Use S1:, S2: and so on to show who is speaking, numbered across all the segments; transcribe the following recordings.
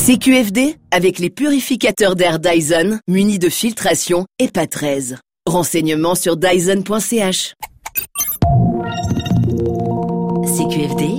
S1: CQFD avec les purificateurs d'air Dyson munis de filtration EPA 13. Renseignements sur dyson.ch. CQFD.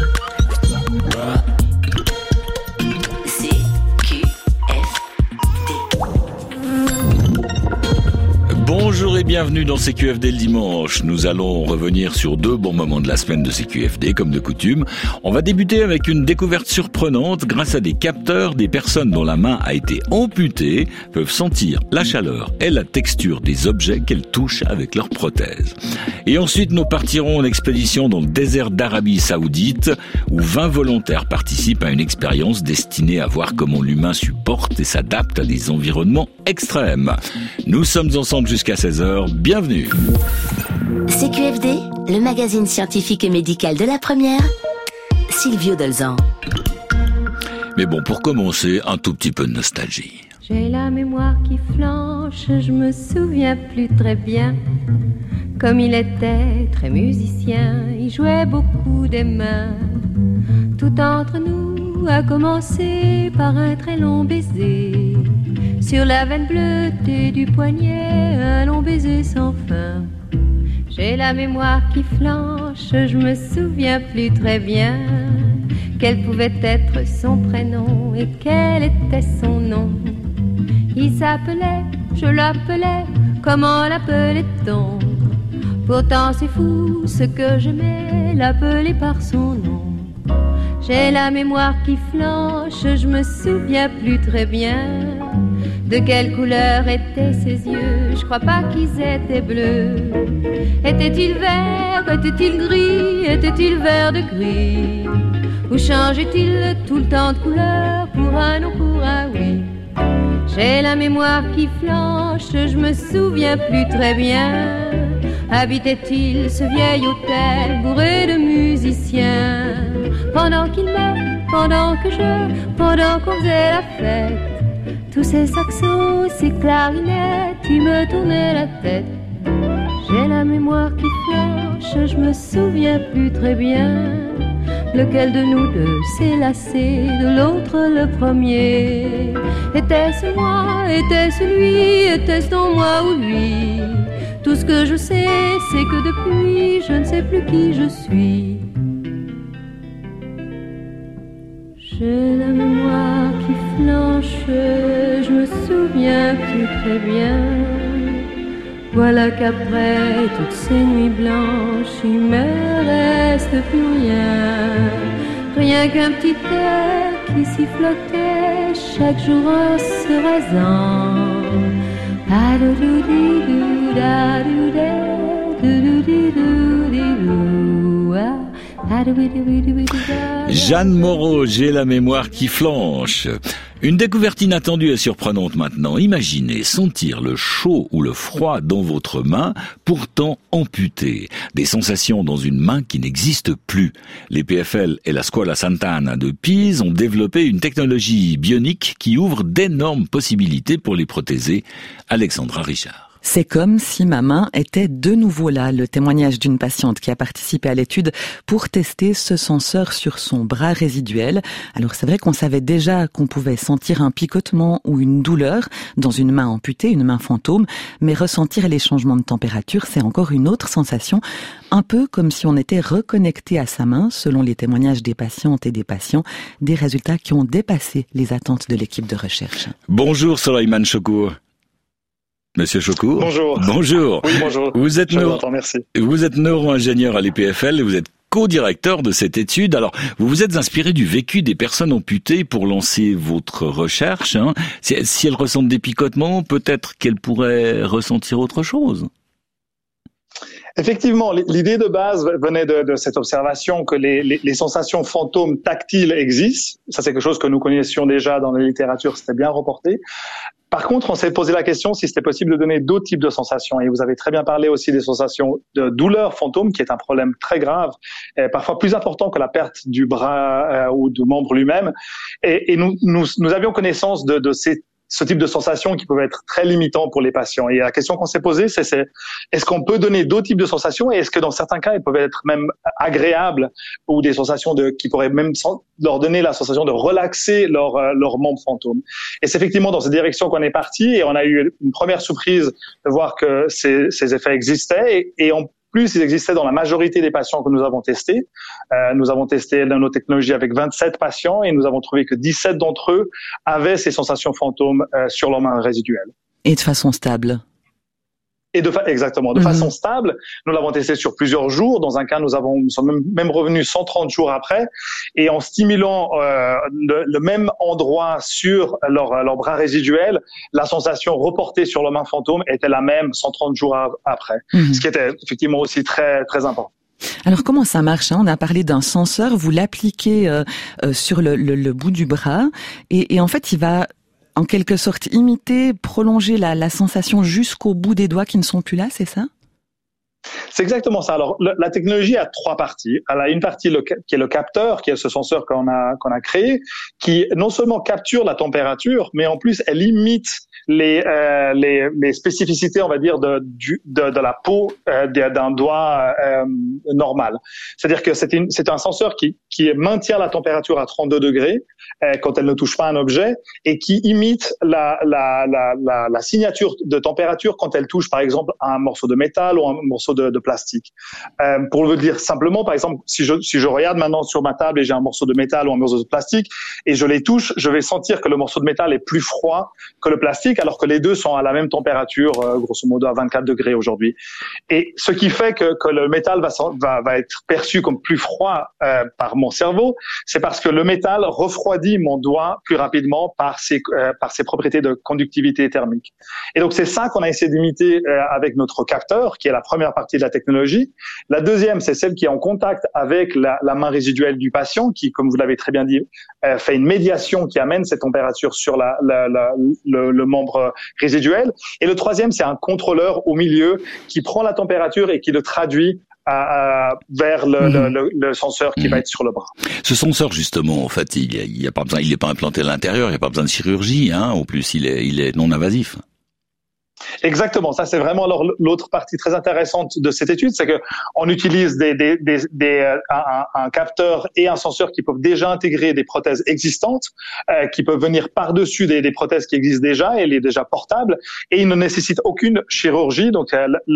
S2: Bonjour et bienvenue dans CQFD le dimanche. Nous allons revenir sur 2 bons moments de la semaine de CQFD, comme de coutume. On va débuter avec une découverte surprenante. Grâce à des capteurs, des personnes dont la main a été amputée peuvent sentir la chaleur et la texture des objets qu'elles touchent avec leur prothèse. Et ensuite, nous partirons en expédition dans le désert d'Arabie Saoudite, où 20 volontaires participent à une expérience destinée à voir comment l'humain supporte et s'adapte à des environnements extrêmes. Nous sommes ensemble jusqu'à 16h, bienvenue.
S3: CQFD, le magazine scientifique et médical de la première, Silvio Dolzan.
S2: Mais bon, pour commencer, un tout petit peu de nostalgie.
S4: J'ai la mémoire qui flanche, je me souviens plus très bien. Comme il était très musicien, il jouait beaucoup des mains. Tout entre nous a commencé par un très long baiser. Sur la veine bleutée du poignet, un long baiser sans fin. J'ai la mémoire qui flanche, je me souviens plus très bien. Quel pouvait être son prénom et quel était son nom. Il s'appelait, je l'appelais, comment l'appelait-on? Pourtant c'est fou ce que j'aimais, l'appeler par son nom. J'ai la mémoire qui flanche, je me souviens plus très bien. De quelle couleur étaient ses yeux? Je crois pas qu'ils étaient bleus. Était-il vert? Était-il gris? Était-il vert de gris? Ou changeait-il tout le temps de couleur pour un non, pour un oui? J'ai la mémoire qui flanche, je me souviens plus très bien. Habitait-il ce vieil hôtel bourré de musiciens? Pendant qu'il m'aime, pendant qu'on faisait la fête, tous ces saxos, ces clarinettes, ils me tournaient la tête. J'ai la mémoire qui flanche, je me souviens plus très bien. Lequel de nous deux s'est lassé de l'autre le premier? Était-ce moi? Était-ce lui? Était-ce donc moi ou lui? Tout ce que je sais, c'est que depuis, je ne sais plus qui je suis. J'ai la mémoire qui flanche, je me souviens plus très bien. Voilà qu'après toutes ces nuits blanches, il me reste plus rien. Rien qu'un petit air qui sifflotait chaque jour en se rasant.
S2: Jeanne Moreau, j'ai la mémoire qui flanche. Une découverte inattendue et surprenante maintenant. Imaginez sentir le chaud ou le froid dans votre main, pourtant amputée. Des sensations dans une main qui n'existe plus. Les PFL et la Scuola Sant'Anna de Pise ont développé une technologie bionique qui ouvre d'énormes possibilités pour les prothésés. Alexandra Richard.
S5: C'est comme si ma main était de nouveau là, le témoignage d'une patiente qui a participé à l'étude pour tester ce senseur sur son bras résiduel. Alors c'est vrai qu'on savait déjà qu'on pouvait sentir un picotement ou une douleur dans une main amputée, une main fantôme, mais ressentir les changements de température, c'est encore une autre sensation, un peu comme si on était reconnecté à sa main, selon les témoignages des patientes et des patients, des résultats qui ont dépassé les attentes de l'équipe de recherche.
S2: Bonjour Soleiman Chokour. Monsieur Chokour.
S6: Bonjour.
S2: Bonjour.
S6: Oui, bonjour.
S2: Vous êtes neuro-ingénieur à l'EPFL et vous êtes co-directeur de cette étude. Alors, vous vous êtes inspiré du vécu des personnes amputées pour lancer votre recherche. Si elles ressentent des picotements, peut-être qu'elles pourraient ressentir autre chose.
S6: Effectivement, l'idée de base venait de cette observation que les sensations fantômes tactiles existent. Ça, c'est quelque chose que nous connaissions déjà dans la littérature, c'était bien reporté. Par contre, on s'est posé la question si c'était possible de donner d'autres types de sensations. Et vous avez très bien parlé aussi des sensations de douleur fantôme, qui est un problème très grave, parfois plus important que la perte du bras ou du membre lui-même. Et nous avions connaissance de ces ce type de sensations qui peuvent être très limitants pour les patients. Et la question qu'on s'est posée, c'est est-ce qu'on peut donner d'autres types de sensations et est-ce que dans certains cas, elles peuvent être même agréables ou des sensations qui pourraient même leur donner la sensation de relaxer leur membre fantôme. Et c'est effectivement dans cette direction qu'on est parti et on a eu une première surprise de voir que ces effets existaient et en plus, ils existaient dans la majorité des patients que nous avons testés. Nous avons testé nos technologies avec 27 patients et nous avons trouvé que 17 d'entre eux avaient ces sensations fantômes sur leurs mains résiduelles.
S5: Et de façon stable.
S6: Et exactement, de façon stable. Nous l'avons testé sur plusieurs jours. Dans un cas, nous sommes même revenus 130 jours après. Et en stimulant le même endroit sur leur bras résiduel, la sensation reportée sur leur main fantôme était la même 130 jours après. Ce qui était effectivement aussi très, très important.
S5: Alors comment ça marche, hein? On a parlé d'un senseur, vous l'appliquez sur le bout du bras et en fait il va en quelque sorte imiter, prolonger la sensation jusqu'au bout des doigts qui ne sont plus là, c'est ça?
S6: C'est exactement ça. Alors, la technologie a trois parties. Elle a une partie qui est le capteur, qui est ce senseur qu'on a créé, qui non seulement capture la température, mais en plus, elle imite les spécificités, on va dire, de la peau d'un doigt normal. C'est-à-dire que c'est un senseur qui maintient la température à 32 degrés quand elle ne touche pas un objet et qui imite la signature de température quand elle touche, par exemple, un morceau de métal ou un morceau de plastique. Pour le dire simplement, par exemple, si je regarde maintenant sur ma table et j'ai un morceau de métal ou un morceau de plastique et je les touche, je vais sentir que le morceau de métal est plus froid que le plastique, alors que les deux sont à la même température, grosso modo à 24 degrés aujourd'hui. Et ce qui fait que le métal va être perçu comme plus froid par mon cerveau, c'est parce que le métal refroidit mon doigt plus rapidement par ses propriétés de conductivité thermique. Et donc c'est ça qu'on a essayé d'imiter avec notre capteur, qui est la première partie de la technologie. La deuxième, c'est celle qui est en contact avec la main résiduelle du patient, qui, comme vous l'avez très bien dit, fait une médiation qui amène cette température sur le membre résiduel. Et le troisième, c'est un contrôleur au milieu qui prend la température et qui le traduit vers le senseur qui va être sur le bras.
S2: Ce senseur, justement, en fait, il est pas implanté à l'intérieur, il n'y a pas besoin de chirurgie, hein. En plus, il est non invasif.
S6: Exactement, ça c'est vraiment l'autre partie très intéressante de cette étude, c'est que on utilise un capteur et un senseur qui peuvent déjà intégrer des prothèses existantes, qui peuvent venir par-dessus des prothèses qui existent déjà, et elle est déjà portable, et il ne nécessite aucune chirurgie. Donc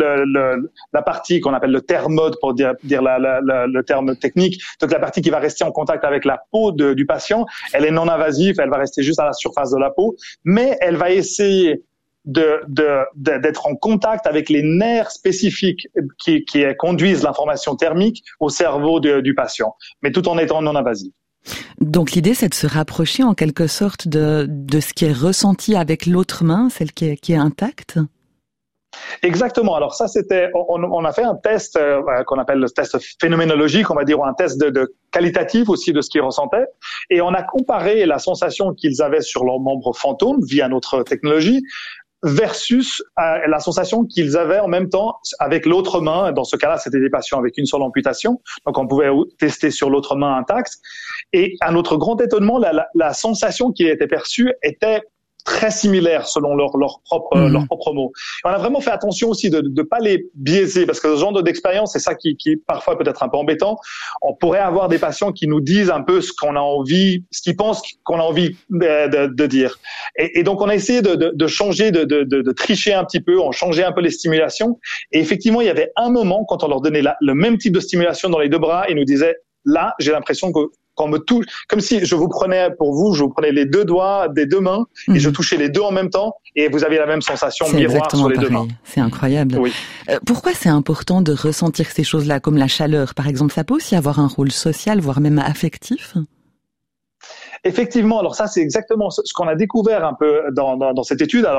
S6: la partie qu'on appelle le thermode, pour dire le terme technique, donc la partie qui va rester en contact avec la peau du patient, elle est non invasive, elle va rester juste à la surface de la peau, mais elle va essayer d'être en contact avec les nerfs spécifiques qui conduisent l'information thermique au cerveau du patient, mais tout en étant non invasif.
S5: Donc l'idée, c'est de se rapprocher en quelque sorte de ce qui est ressenti avec l'autre main, celle qui est intacte.
S6: Exactement. Alors ça, on a fait un test qu'on appelle le test phénoménologique, on va dire, ou un test de qualitatif aussi de ce qu'ils ressentaient, et on a comparé la sensation qu'ils avaient sur leur membre fantôme via notre technologie versus la sensation qu'ils avaient en même temps avec l'autre main. Dans ce cas-là, c'était des patients avec une seule amputation, donc on pouvait tester sur l'autre main intacte. Et à notre grand étonnement, la sensation qui était perçue était très similaires selon leurs propres mots. Et on a vraiment fait attention aussi de pas les biaiser, parce que ce genre d'expérience, c'est ça qui parfois peut être un peu embêtant. On pourrait avoir des patients qui nous disent un peu ce qu'ils pensent qu'on a envie de dire. Et donc on a essayé de changer, de tricher un petit peu, on changeait un peu les stimulations. Et effectivement, il y avait un moment quand on leur donnait le même type de stimulation dans les deux bras, ils nous disaient: là, j'ai l'impression que quand me touche, comme si je vous prenais les deux doigts des deux mains et je touchais les deux en même temps, et vous avez la même sensation miroir sur les deux mains.
S5: C'est incroyable. Oui. Pourquoi c'est important de ressentir ces choses-là, comme la chaleur, par exemple? Ça peut aussi avoir un rôle social, voire même affectif?
S6: Effectivement. Alors ça, c'est exactement ce qu'on a découvert un peu dans cette étude. Alors,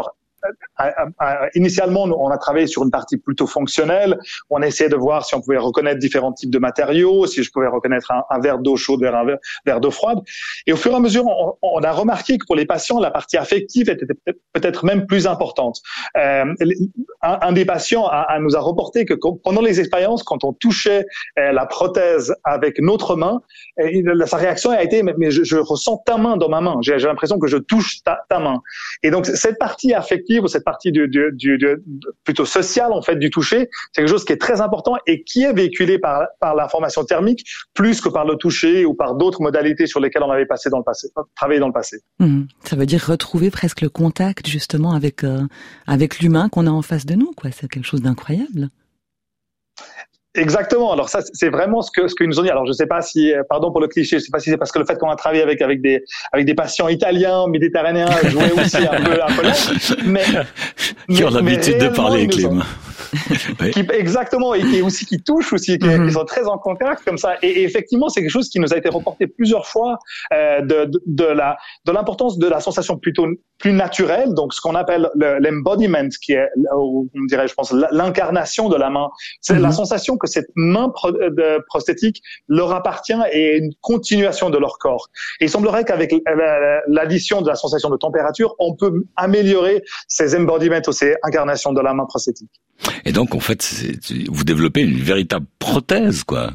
S6: initialement, on a travaillé sur une partie plutôt fonctionnelle. On essayait de voir si on pouvait reconnaître différents types de matériaux, si je pouvais reconnaître un verre d'eau chaude vers un verre d'eau froide. Et au fur et à mesure, on a remarqué que pour les patients, la partie affective était peut-être même plus importante. Un des patients nous a reporté que pendant les expériences, quand on touchait la prothèse avec notre main, sa réaction a été mais je ressens ta main dans ma main. J'ai l'impression que je touche ta main. Et donc cette partie affective ou cette partie plutôt sociale en fait du toucher, c'est quelque chose qui est très important et qui est véhiculé par l'information thermique plus que par le toucher ou par d'autres modalités sur lesquelles on avait travaillé dans le passé.
S5: Ça veut dire retrouver presque le contact justement avec l'humain qu'on a en face de nous, quoi. C'est quelque chose d'incroyable.
S6: Exactement. Alors ça, c'est vraiment ce que nous ont dit. Alors je sais pas si, pardon pour le cliché, je sais pas si c'est parce que le fait qu'on a travaillé avec des patients italiens, méditerranéens, jouait aussi un peu là, mais
S2: qui ont l'habitude de parler avec les mains.
S6: Oui. Exactement, et qui touchent aussi, qui sont très en contact comme ça. Et effectivement, c'est quelque chose qui nous a été reporté plusieurs fois de l'importance de la sensation plus naturelle, donc ce qu'on appelle l'embodiment, qui est, on dirait, je pense, l'incarnation de la main. C'est la sensation que cette main prosthétique leur appartient et une continuation de leur corps. Et il semblerait qu'avec l'addition de la sensation de température, on peut améliorer ces embodiments ou ces incarnations de la main prosthétique.
S2: Et donc, en fait, vous développez une véritable prothèse, quoi.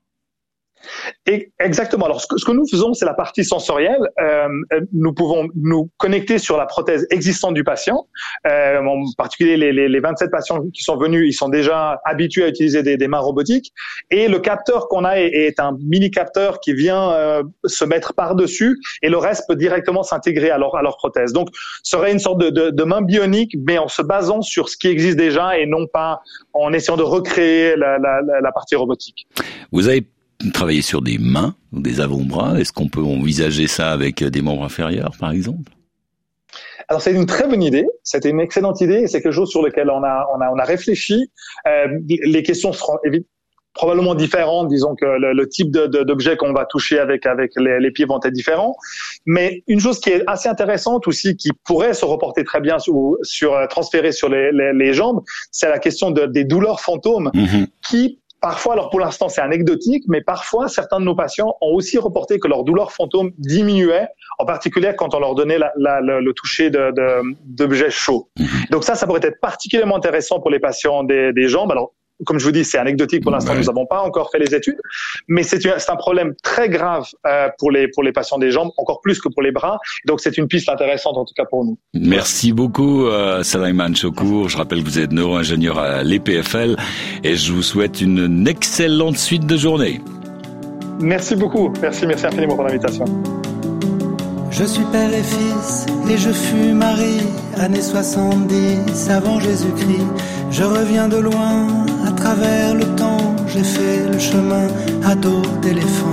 S6: Et exactement. Alors, ce que nous faisons, c'est la partie sensorielle. Nous pouvons nous connecter sur la prothèse existante du patient. En particulier, les 27 patients qui sont venus, ils sont déjà habitués à utiliser des mains robotiques. Et le capteur qu'on a est un mini capteur qui vient se mettre par-dessus, et le reste peut directement s'intégrer à leur prothèse. Donc, ce serait une sorte de main bionique, mais en se basant sur ce qui existe déjà et non pas en essayant de recréer la partie robotique.
S2: Vous avez travailler sur des mains ou des avant-bras? Est-ce qu'on peut envisager ça avec des membres inférieurs, par exemple?
S6: Alors c'est une très bonne idée, c'était une excellente idée, et c'est quelque chose sur lequel on a réfléchi. Les questions seront probablement différentes, disons que le type d'objet qu'on va toucher avec les pieds vont être différents. Mais une chose qui est assez intéressante aussi, qui pourrait se reporter très bien transférer sur les jambes, c'est la question des douleurs fantômes qui parfois, alors pour l'instant c'est anecdotique, mais parfois certains de nos patients ont aussi reporté que leur douleur fantôme diminuait, en particulier quand on leur donnait le toucher d'objets chauds. Donc ça pourrait être particulièrement intéressant pour les patients des jambes. Alors, comme je vous dis, c'est anecdotique pour l'instant, nous n'avons pas encore fait les études, mais c'est un problème très grave pour les patients des jambes, encore plus que pour les bras. Donc c'est une piste intéressante en tout cas pour nous.
S2: Merci beaucoup Sulaiman Chokour. Je rappelle que vous êtes neuro-ingénieur à l'EPFL et je vous souhaite une excellente suite de journée.
S6: Merci beaucoup, merci infiniment pour l'invitation.
S7: Je suis père et fils et je fus mari, années 70 avant Jésus-Christ. Je reviens de loin, à travers le temps, j'ai fait le chemin à dos d'éléphant.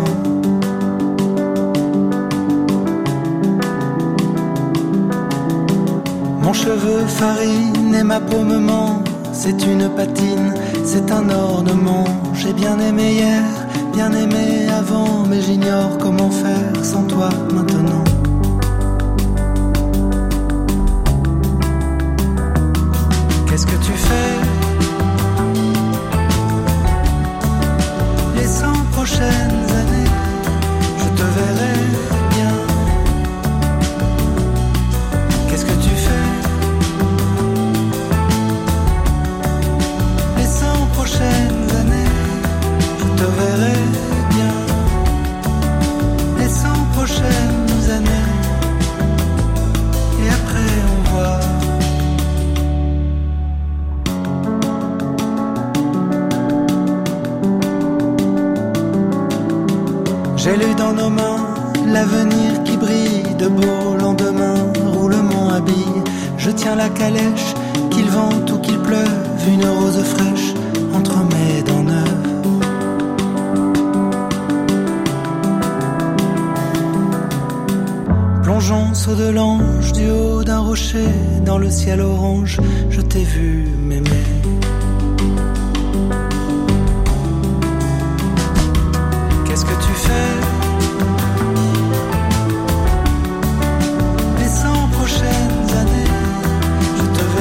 S7: Mon cheveu farine et ma peau me ment, c'est une patine, c'est un ornement. J'ai bien aimé hier, bien aimé avant, mais j'ignore comment faire sans toi maintenant. Qu'est-ce que tu fais les 100 prochaines années? Je te verrai bien. Qu'est-ce que tu fais les 100 prochaines années? Je te verrai bien. Les 100 prochaines années. Et après on voit. J'ai lu dans nos mains l'avenir qui brille, de beaux lendemains roule mon habit. Je tiens la calèche, qu'il vente ou qu'il pleuve, une rose fraîche entre mes dents neuves. Plongeons saut de l'ange du haut d'un rocher, dans le ciel orange, je t'ai vu m'aimer. Qu'est-ce que tu fais les 100 prochaines années? Je te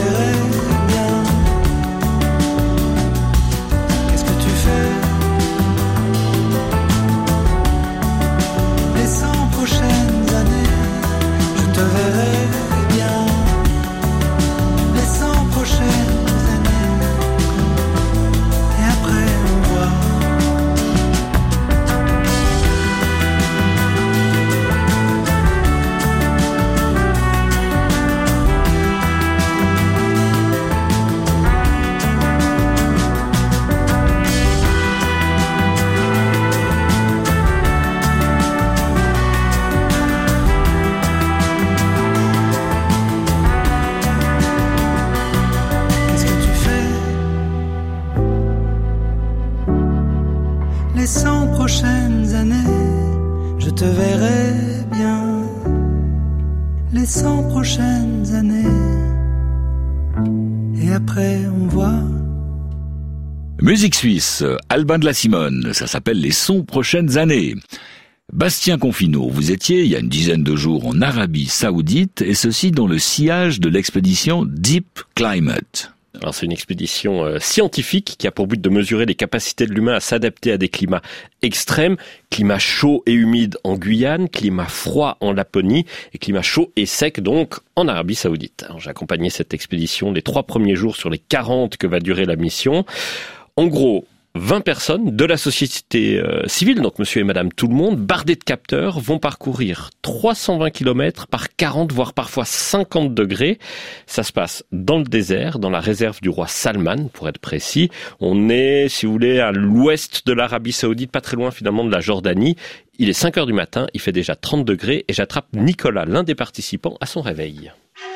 S7: les 100 prochaines années. Et après on voit.
S2: Musique suisse, Albin de la Simone, ça s'appelle les 100 prochaines années. Bastien Confineau, vous étiez il y a une dizaine de jours en Arabie Saoudite, et ceci dans le sillage de l'expédition Deep Climate.
S8: Alors c'est une expédition scientifique qui a pour but de mesurer les capacités de l'humain à s'adapter à des climats extrêmes, climat chaud et humide en Guyane, climat froid en Laponie et climat chaud et sec donc en Arabie Saoudite. Alors j'ai accompagné cette expédition les 3 premiers jours sur les 40 que va durer la mission. En gros, 20 personnes de la société civile, donc monsieur et madame tout le monde, bardés de capteurs, vont parcourir 320 km par 40, voire parfois 50 degrés. Ça se passe dans le désert, dans la réserve du roi Salman, pour être précis. On est, si vous voulez, à l'ouest de l'Arabie Saoudite, pas très loin finalement de la Jordanie. Il est 5 heures du matin, il fait déjà 30 degrés et j'attrape Nicolas, l'un des participants, à son réveil.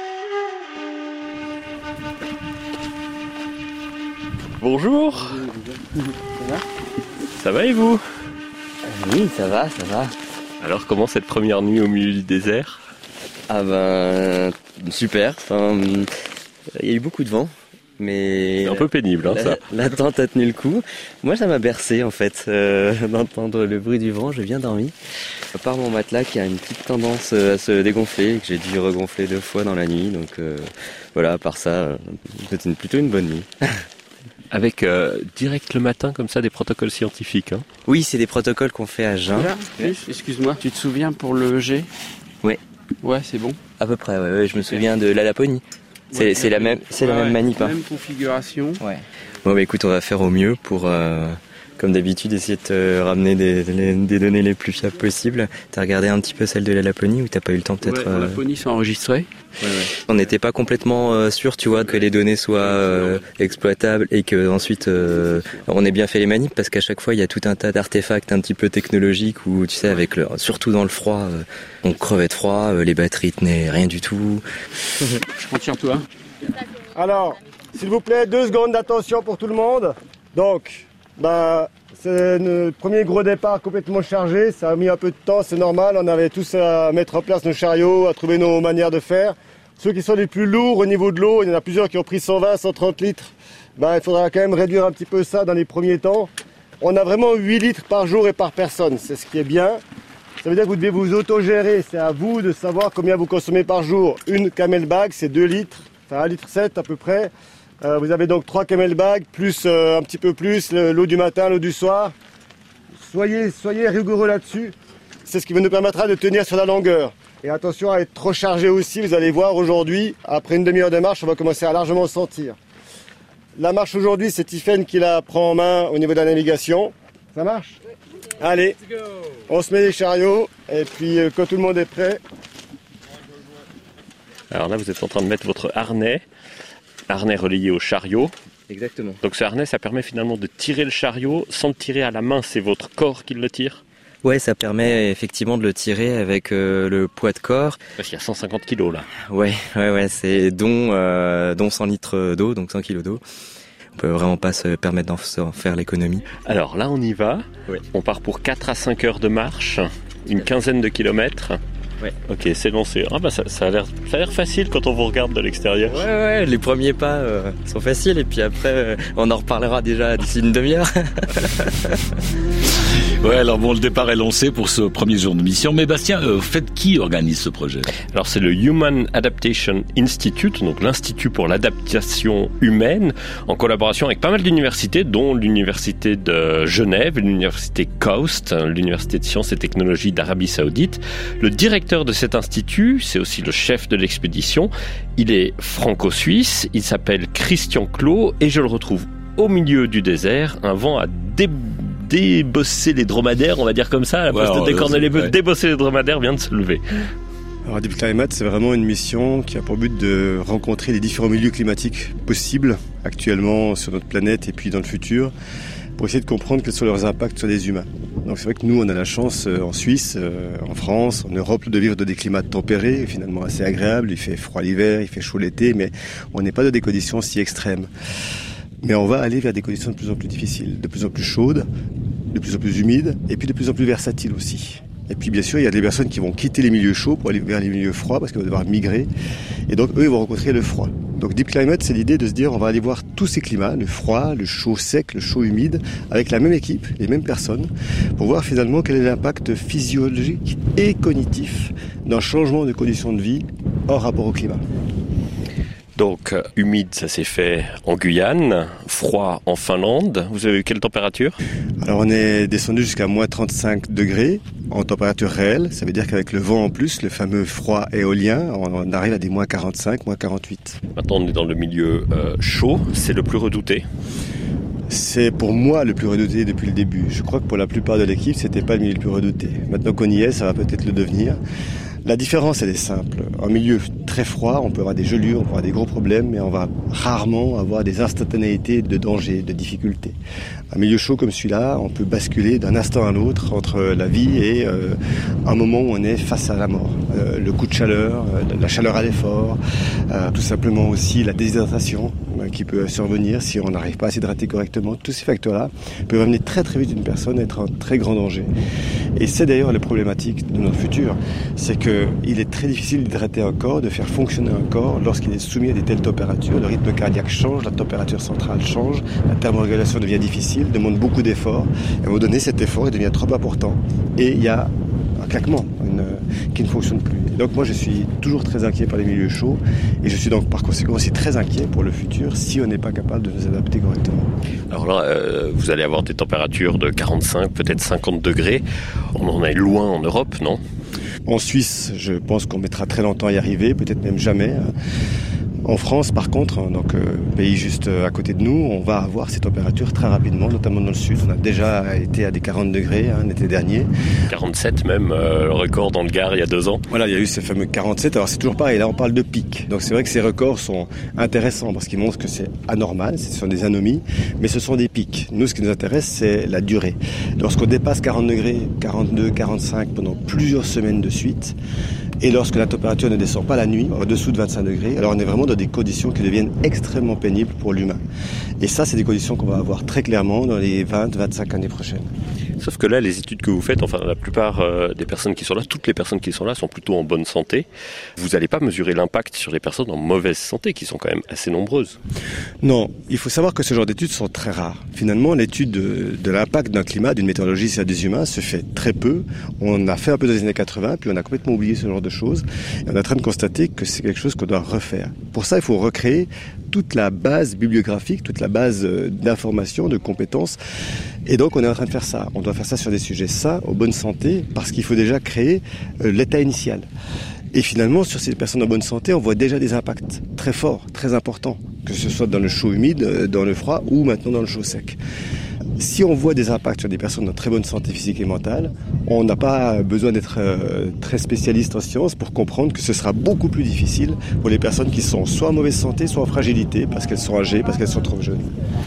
S8: Bonjour. Ça va et vous?
S9: Oui, ça va.
S8: Alors comment cette première nuit au milieu du désert?
S9: Ah ben, super. Enfin, il y a eu beaucoup de vent, mais...
S8: C'est un peu pénible, hein, ça.
S9: La tente a tenu le coup. Moi, ça m'a bercé, en fait, d'entendre le bruit du vent. J'ai bien dormi. À part mon matelas qui a une petite tendance à se dégonfler, et que j'ai dû regonfler 2 fois dans la nuit. Donc voilà, à part ça, c'était plutôt une bonne nuit.
S8: Avec direct le matin, comme ça, des protocoles scientifiques. Hein.
S9: Oui, c'est des protocoles qu'on fait à jeun.
S10: Excuse-moi, tu te souviens pour le G?
S9: Ouais.
S10: Ouais, c'est bon.
S9: À peu près, ouais, je me souviens de la Laponie. C'est la même manip.
S10: Même configuration.
S9: Ouais. Bon, bah écoute, on va faire au mieux pour, comme d'habitude, essayer de te ramener des données les plus fiables possibles. T'as regardé un petit peu celle de la Laponie ou t'as pas eu le temps peut-être?
S10: Ouais, la Laponie sont enregistrées.
S9: Ouais. On n'était pas complètement sûr, tu vois, que les données soient exploitables et que ensuite on ait bien fait les manips, parce qu'à chaque fois il y a tout un tas d'artefacts un petit peu technologiques où tu sais, avec surtout dans le froid, on crevait de froid, les batteries tenaient rien du tout.
S10: Je compte sur toi.
S11: Alors, s'il vous plaît, 2 secondes d'attention pour tout le monde. Donc, c'est le premier gros départ complètement chargé, ça a mis un peu de temps, c'est normal, on avait tous à mettre en place nos chariots, à trouver nos manières de faire. Ceux qui sont les plus lourds au niveau de l'eau, il y en a plusieurs qui ont pris 120, 130 litres, il faudra quand même réduire un petit peu ça dans les premiers temps. On a vraiment 8 litres par jour et par personne, c'est ce qui est bien. Ça veut dire que vous devez vous autogérer, c'est à vous de savoir combien vous consommez par jour. Une camel bag, c'est 2 litres, enfin 1,7 litre à peu près. Vous avez donc 3 camel bags, plus un petit peu plus, l'eau du matin, l'eau du soir. Soyez rigoureux là-dessus. C'est ce qui nous permettra de tenir sur la longueur. Et attention à être trop chargé aussi, vous allez voir aujourd'hui, après une demi-heure de marche, on va commencer à largement sentir. La marche aujourd'hui, c'est Tiffaine qui la prend en main au niveau de la navigation. Ça marche? Allez, on se met les chariots, et puis quand tout le monde est prêt...
S8: Alors là, vous êtes en train de mettre votre harnais relayé au chariot.
S9: Exactement.
S8: Donc ce harnais, ça permet finalement de tirer le chariot sans le tirer à la main, c'est votre corps qui le tire?
S9: Ouais, ça permet effectivement de le tirer avec le poids de corps.
S8: Parce qu'il y a 150 kilos là.
S9: Ouais, c'est dont 100 litres d'eau, donc 100 kilos d'eau. On peut vraiment pas se permettre d'en faire l'économie.
S8: Alors là, on y va.
S9: Ouais.
S8: On part pour 4 à 5 heures de marche, une quinzaine de kilomètres.
S9: Ouais.
S8: Ok, c'est lancé. Ça a l'air facile quand on vous regarde de l'extérieur.
S9: Ouais, les premiers pas sont faciles et puis après on en reparlera déjà d'ici une demi-heure.
S2: Ouais, alors bon, le départ est lancé pour ce premier jour de mission. Mais Bastien, qui organise ce projet?
S8: Alors c'est le Human Adaptation Institute, donc l'Institut pour l'adaptation humaine, en collaboration avec pas mal d'universités, dont l'Université de Genève, l'Université KAUST, l'Université de sciences et technologies d'Arabie Saoudite. Le directeur de cet institut, c'est aussi le chef de l'expédition. Il est franco-suisse, il s'appelle Christian Clot et je le retrouve au milieu du désert, un vent à débosser les dromadaires, on va dire comme ça, à la place de décorner les bœufs, débosser les dromadaires vient de se lever.
S11: Alors Deep Climate, c'est vraiment une mission qui a pour but de rencontrer les différents milieux climatiques possibles actuellement sur notre planète et puis dans le futur, pour essayer de comprendre quels sont leurs impacts sur les humains. Donc c'est vrai que nous, on a la chance en Suisse, en France, en Europe, de vivre dans des climats tempérés, finalement assez agréables. Il fait froid l'hiver, il fait chaud l'été, mais on n'est pas dans des conditions si extrêmes. Mais on va aller vers des conditions de plus en plus difficiles, de plus en plus chaudes, de plus en plus humides, et puis de plus en plus versatiles aussi.
S12: Et puis bien sûr, il y a des personnes qui vont quitter les milieux chauds pour aller vers les milieux froids parce qu'ils vont devoir migrer. Et donc eux, ils vont rencontrer le froid. Donc Deep Climate, c'est l'idée de se dire on va aller voir tous ces climats, le froid, le chaud sec, le chaud humide, avec la même équipe, les mêmes personnes, pour voir finalement quel est l'impact physiologique et cognitif d'un changement de conditions de vie hors rapport au climat.
S8: Donc, humide, ça s'est fait en Guyane, froid en Finlande. Vous avez eu quelle température ?
S12: Alors, on est descendu jusqu'à moins 35 degrés en température réelle. Ça veut dire qu'avec le vent en plus, le fameux froid éolien, on arrive à des moins 45, moins 48.
S8: Maintenant, on est dans le milieu chaud. C'est le plus redouté ?
S12: C'est pour moi le plus redouté depuis le début. Je crois que pour la plupart de l'équipe, c'était pas le milieu le plus redouté. Maintenant qu'on y est, ça va peut-être le devenir. La différence, elle est simple. En milieu très froid, on peut avoir des gelures, on peut avoir des gros problèmes, mais on va rarement avoir des instantanéités de danger, de difficulté. Un milieu chaud comme celui-là, on peut basculer d'un instant à l'autre entre la vie et un moment où on est face à la mort. Le coup de chaleur, la chaleur à l'effort, tout simplement aussi la déshydratation qui peut survenir si on n'arrive pas à s'hydrater correctement. Tous ces facteurs-là peuvent amener très très vite une personne à être en très grand danger. Et c'est d'ailleurs la problématique de notre futur, c'est qu'il est très difficile d'hydrater un corps, de faire fonctionner un corps lorsqu'il est soumis à des telles températures. Le rythme cardiaque change, la température centrale change, la thermorégulation devient difficile, demande beaucoup d'efforts. Et à un moment donné, cet effort il devient trop important. Et il y a un claquement qui ne fonctionne plus. Et donc moi, je suis toujours très inquiet par les milieux chauds. Et je suis donc par conséquent aussi très inquiet pour le futur si on n'est pas capable de nous adapter correctement.
S8: Alors là, vous allez avoir des températures de 45, peut-être 50 degrés. On en est loin en Europe, non ?
S12: En Suisse, je pense qu'on mettra très longtemps à y arriver, peut-être même jamais. En France, par contre, donc pays juste à côté de nous, on va avoir ces températures très rapidement, notamment dans le sud. On a déjà été à des 40 degrés l'été dernier.
S8: 47 même, le record dans le Gard il y a 2 ans.
S12: Voilà, il y a eu ces fameux 47. Alors c'est toujours pareil, là on parle de pic. Donc c'est vrai que ces records sont intéressants parce qu'ils montrent que c'est anormal, ce sont des anomalies, mais ce sont des pics. Nous, ce qui nous intéresse, c'est la durée. Lorsqu'on dépasse 40 degrés, 42, 45 pendant plusieurs semaines de suite, et lorsque la température ne descend pas la nuit, au-dessous de 25 degrés, alors on est vraiment dans des conditions qui deviennent extrêmement pénibles pour l'humain. Et ça, c'est des conditions qu'on va avoir très clairement dans les 20-25 années prochaines.
S8: Sauf que là, les études que vous faites, enfin la plupart des personnes qui sont là, toutes les personnes qui sont là sont plutôt en bonne santé. Vous n'allez pas mesurer l'impact sur les personnes en mauvaise santé, qui sont quand même assez nombreuses.
S12: Non, il faut savoir que ce genre d'études sont très rares. Finalement, l'étude de l'impact d'un climat, d'une météorologie sur des humains se fait très peu. On a fait un peu dans les années 80, puis on a complètement oublié ce genre de choses. Et on est en train de constater que c'est quelque chose qu'on doit refaire. Pour ça, il faut recréer toute la base bibliographique, toute la base d'informations, de compétences. Et donc, on est en train de faire ça. On doit faire ça sur des sujets sains, en bonne santé, parce qu'il faut déjà créer l'état initial. Et finalement, sur ces personnes en bonne santé, on voit déjà des impacts très forts, très importants, que ce soit dans le chaud humide, dans le froid ou maintenant dans le chaud sec. Si on voit des impacts sur des personnes en très bonne santé physique et mentale, on n'a pas besoin d'être très spécialiste en sciences pour comprendre que ce sera beaucoup plus difficile pour les personnes qui sont soit en mauvaise santé, soit en fragilité, parce qu'elles sont âgées, parce qu'elles sont trop jeunes.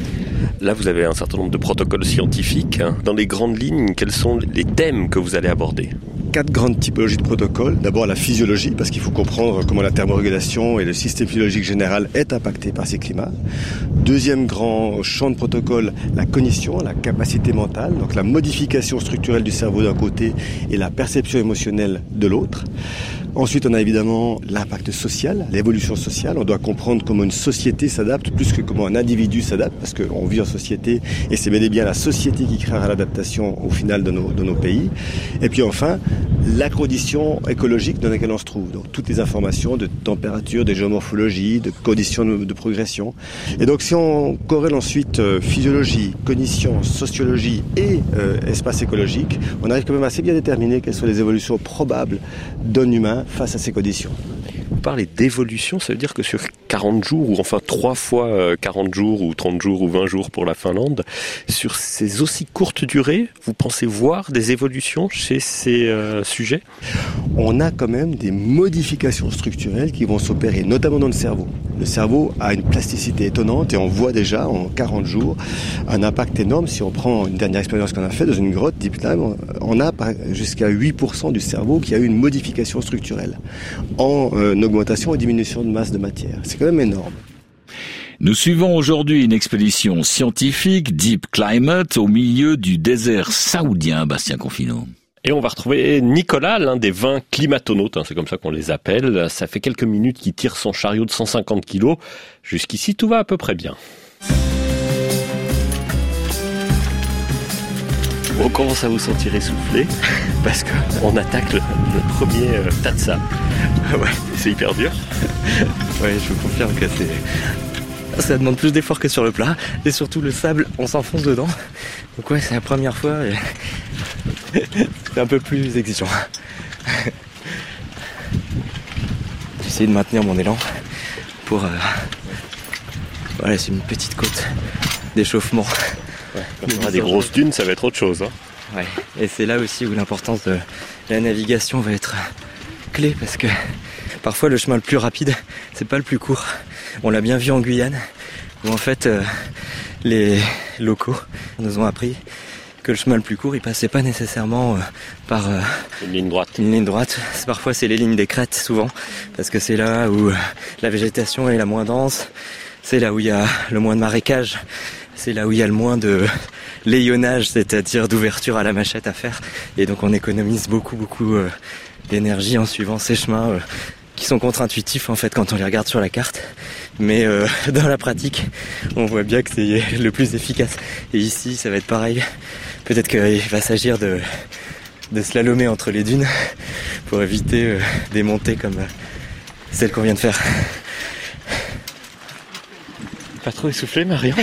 S8: Là, vous avez un certain nombre de protocoles scientifiques. Dans les grandes lignes, quels sont les thèmes que vous allez aborder ?
S12: 4 grandes typologies de protocoles. D'abord la physiologie, parce qu'il faut comprendre comment la thermorégulation et le système physiologique général est impacté par ces climats. Deuxième grand champ de protocole, la cognition, la capacité mentale, donc la modification structurelle du cerveau d'un côté et la perception émotionnelle de l'autre. Ensuite, on a évidemment l'impact social, l'évolution sociale. On doit comprendre comment une société s'adapte plus que comment un individu s'adapte, parce qu'on vit en société et c'est bel et bien la société qui créera l'adaptation au final de nos pays. Et puis enfin, la condition écologique dans laquelle on se trouve. Donc toutes les informations de température, de géomorphologie, de conditions de progression. Et donc si on corrèle ensuite physiologie, cognition, sociologie et espace écologique, on arrive quand même assez bien à déterminer quelles sont les évolutions probables d'un humain face à ces conditions.
S8: Vous parlez d'évolution, ça veut dire que sur 40 jours, ou enfin 3 fois 40 jours, ou 30 jours, ou 20 jours pour la Finlande, sur ces aussi courtes durées, vous pensez voir des évolutions chez ces sujets ?
S12: On a quand même des modifications structurelles qui vont s'opérer, notamment dans le cerveau. Le cerveau a une plasticité étonnante et on voit déjà en 40 jours un impact énorme. Si on prend une dernière expérience qu'on a faite dans une grotte, Deep Climate, on a jusqu'à 8% du cerveau qui a eu une modification structurelle en augmentation et diminution de masse de matière. C'est quand même énorme.
S2: Nous suivons aujourd'hui une expédition scientifique Deep Climate au milieu du désert saoudien, Bastien Confineau.
S8: Et on va retrouver Nicolas, l'un des 20 climatonautes, c'est comme ça qu'on les appelle. Ça fait quelques minutes qu'il tire son chariot de 150 kilos. Jusqu'ici, tout va à peu près bien. On commence à vous sentir essoufflé parce qu'on attaque le premier tas de sable.
S9: Ouais,
S8: c'est hyper dur.
S9: Ouais, je vous confirme que ça demande plus d'efforts que sur le plat. Et surtout le sable, on s'enfonce dedans. Donc ouais, c'est la première fois et c'est un peu plus exigeant. J'essaie de maintenir mon élan pour... Voilà, c'est une petite côte d'échauffement.
S8: Ouais, quand on a des grosses dunes, ça va être autre chose. Hein.
S9: Ouais, et c'est là aussi où l'importance de la navigation va être clé, parce que parfois le chemin le plus rapide, c'est pas le plus court. On l'a bien vu en Guyane, où en fait les locaux nous ont appris que le chemin le plus court, il passait pas nécessairement par
S8: une ligne droite.
S9: Une ligne droite. Parfois c'est les lignes des crêtes, souvent, parce que c'est là où la végétation est la moins dense, c'est là où il y a le moins de marécages. C'est là où il y a le moins de layonnage, c'est-à-dire d'ouverture à la machette à faire. Et donc on économise beaucoup d'énergie en suivant ces chemins qui sont contre-intuitifs en fait quand on les regarde sur la carte. Mais dans la pratique, on voit bien que c'est le plus efficace. Et ici, ça va être pareil. Peut-être qu'il va s'agir de slalomer entre les dunes pour éviter des montées comme celle qu'on vient de faire.
S8: Pas trop essoufflé, Marion?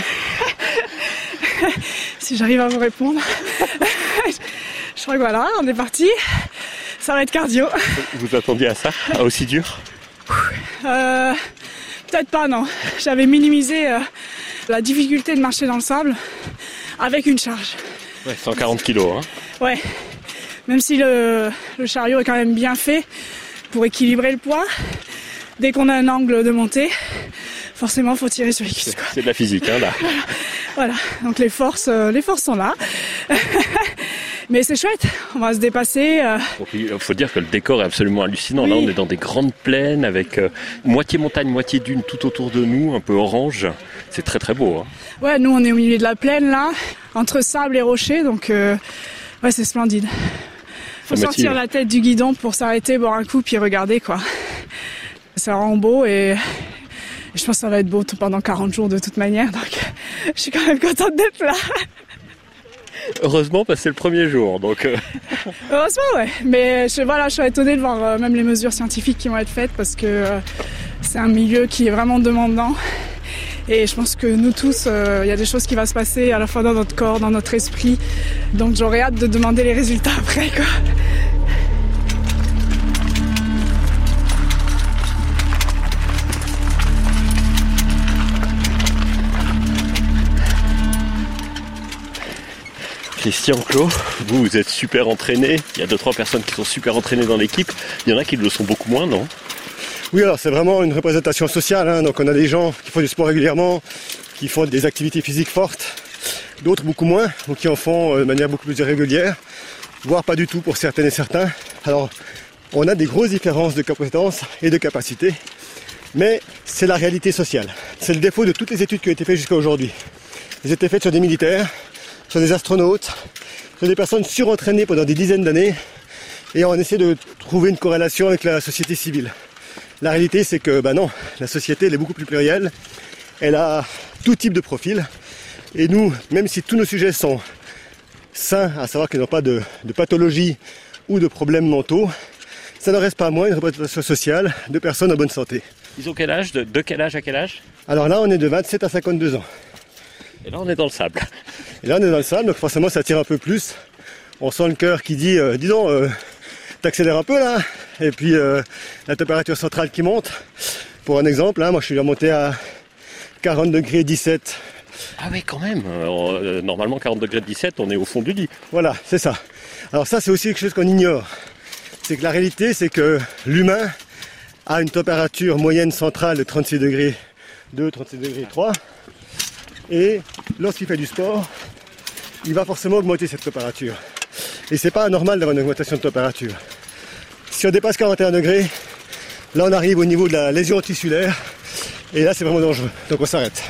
S13: Si j'arrive à vous répondre. Je crois que voilà, on est parti. Ça va être cardio.
S8: Vous attendiez à ça? Aussi dur?
S13: Peut-être pas, non. J'avais minimisé la difficulté de marcher dans le sable avec une charge.
S8: Ouais, 140 kilos, hein.
S13: Ouais. Même si le chariot est quand même bien fait pour équilibrer le poids, dès qu'on a un angle de montée, forcément, faut tirer sur les cuisses.
S8: C'est de la physique, hein, là.
S13: Voilà. Donc les forces sont là. Mais c'est chouette, on va se dépasser.
S8: Donc, il faut dire que le décor est absolument hallucinant. Oui. Là, on est dans des grandes plaines avec moitié montagne, moitié dune tout autour de nous, un peu orange. C'est très très beau. Hein.
S13: Ouais, nous on est au milieu de la plaine là, entre sable et rochers, donc ouais, c'est splendide. Faut sortir la tête du guidon pour s'arrêter, boire un coup, puis regarder quoi. Ça rend beau et je pense que ça va être beau pendant 40 jours de toute manière, donc je suis quand même contente d'être là.
S8: Heureusement, parce que c'est le premier jour, donc...
S13: Heureusement, ouais. Mais je suis étonnée de voir même les mesures scientifiques qui vont être faites, parce que c'est un milieu qui est vraiment demandant. Et je pense que nous tous, il y a des choses qui vont se passer à la fois dans notre corps, dans notre esprit. Donc j'aurais hâte de demander les résultats après, quoi.
S8: Christian, Claude, vous êtes super entraînés. Il y a 2-3 personnes qui sont super entraînées dans l'équipe. Il y en a qui le sont beaucoup moins, non?
S11: Oui, alors c'est vraiment une représentation sociale. Hein. Donc on a des gens qui font du sport régulièrement, qui font des activités physiques fortes, d'autres beaucoup moins, ou qui en font de manière beaucoup plus irrégulière, voire pas du tout pour certaines et certains. Alors on a des grosses différences de compétences et de capacités, mais c'est la réalité sociale. C'est le défaut de toutes les études qui ont été faites jusqu'à aujourd'hui. Elles étaient faites sur des militaires, sur des astronautes, sur des personnes surentraînées pendant des dizaines d'années, et on essaie de trouver une corrélation avec la société civile. La réalité, c'est que, non, la société, elle est beaucoup plus plurielle, elle a tout type de profil, et nous, même si tous nos sujets sont sains, à savoir qu'ils n'ont pas de pathologie ou de problèmes mentaux, ça ne reste pas moins une représentation sociale de personnes en bonne santé.
S8: Ils ont quel âge? De quel âge à quel âge?
S11: Alors là, on est de 27 à 52 ans.
S8: Et là, on est dans le sable.
S11: Et là, on est dans le sable, donc forcément, ça tire un peu plus. On sent le cœur qui dit, dis donc, t'accélères un peu là. Et puis, la température centrale qui monte. Pour un exemple, moi, je suis remonté à 40 degrés 17.
S8: Ah oui, quand même. Normalement, 40 degrés 17, on est au fond du lit.
S11: Voilà, c'est ça. Alors ça, c'est aussi quelque chose qu'on ignore. C'est que la réalité, c'est que l'humain a une température moyenne centrale de 36 degrés 2, 36 degrés 3. Et lorsqu'il fait du sport, il va forcément augmenter cette température. Et c'est pas anormal d'avoir une augmentation de température. Si on dépasse 41 degrés, là on arrive au niveau de la lésion tissulaire. Et là c'est vraiment dangereux. Donc on s'arrête.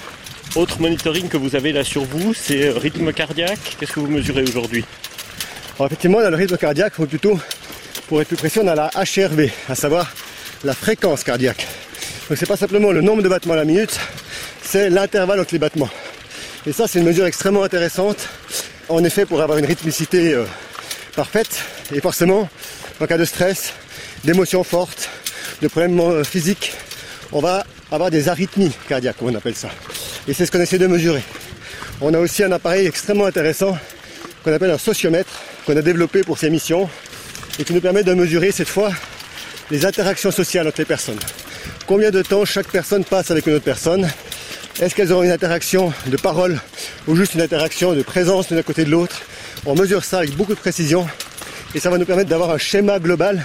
S8: Autre monitoring que vous avez là sur vous, c'est rythme cardiaque. Qu'est-ce que vous mesurez aujourd'hui?
S11: Alors effectivement, on a le rythme cardiaque, ou plutôt, pour être plus précis, on a la HRV, à savoir la fréquence cardiaque. Donc c'est pas simplement le nombre de battements à la minute, c'est l'intervalle entre les battements. Et ça, c'est une mesure extrêmement intéressante, en effet, pour avoir une rythmicité parfaite. Et forcément, en cas de stress, d'émotions fortes, de problèmes physiques, on va avoir des arythmies cardiaques, on appelle ça. Et c'est ce qu'on essaie de mesurer. On a aussi un appareil extrêmement intéressant qu'on appelle un sociomètre, qu'on a développé pour ces missions et qui nous permet de mesurer cette fois les interactions sociales entre les personnes. Combien de temps chaque personne passe avec une autre personne? Est-ce qu'elles auront une interaction de parole ou juste une interaction de présence l'un à côté de l'autre? On mesure ça avec beaucoup de précision et ça va nous permettre d'avoir un schéma global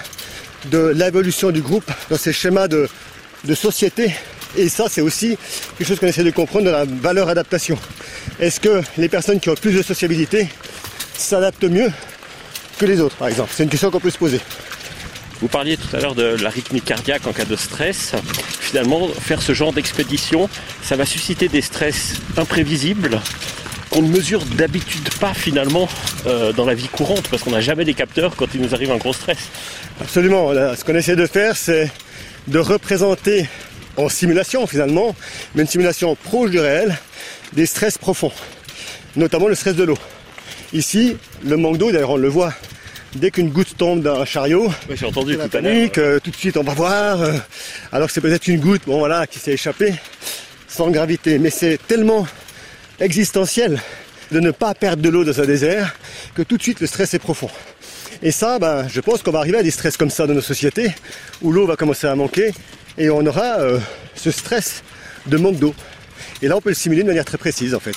S11: de l'évolution du groupe dans ces schémas de société. Et ça, c'est aussi quelque chose qu'on essaie de comprendre dans la valeur adaptation. Est-ce que les personnes qui ont plus de sociabilité s'adaptent mieux que les autres, par exemple? C'est une question qu'on peut se poser.
S8: Vous parliez tout à l'heure de l'arythmie cardiaque en cas de stress. Finalement, faire ce genre d'expédition, ça va susciter des stress imprévisibles qu'on ne mesure d'habitude pas finalement dans la vie courante, parce qu'on n'a jamais des capteurs quand il nous arrive un gros stress.
S11: Absolument. Ce qu'on essaie de faire, c'est de représenter en simulation finalement, mais une simulation proche du réel, des stress profonds, notamment le stress de l'eau. Ici, le manque d'eau, d'ailleurs on le voit, dès qu'une goutte tombe d'un chariot,
S8: oui, j'ai entendu
S11: tout à l'heure, tout de suite on va voir, alors que c'est peut-être une goutte, bon voilà, qui s'est échappée, sans gravité. Mais c'est tellement existentiel de ne pas perdre de l'eau dans un désert que tout de suite le stress est profond. Et ça, je pense qu'on va arriver à des stress comme ça dans nos sociétés, où l'eau va commencer à manquer, et on aura ce stress de manque d'eau. Et là on peut le simuler de manière très précise en fait.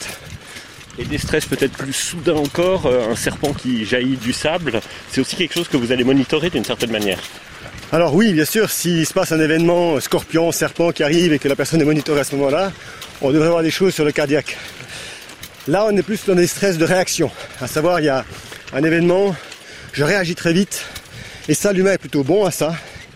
S8: Et des stress peut-être plus soudains encore, un serpent qui jaillit du sable, c'est aussi quelque chose que vous allez monitorer d'une certaine manière.
S11: Alors oui, bien sûr, s'il se passe un événement scorpion, serpent qui arrive et que la personne est monitorée à ce moment-là, on devrait avoir des choses sur le cardiaque. Là, on est plus dans des stress de réaction, à savoir il y a un événement, je réagis très vite, et ça, l'humain est plutôt bon à ça.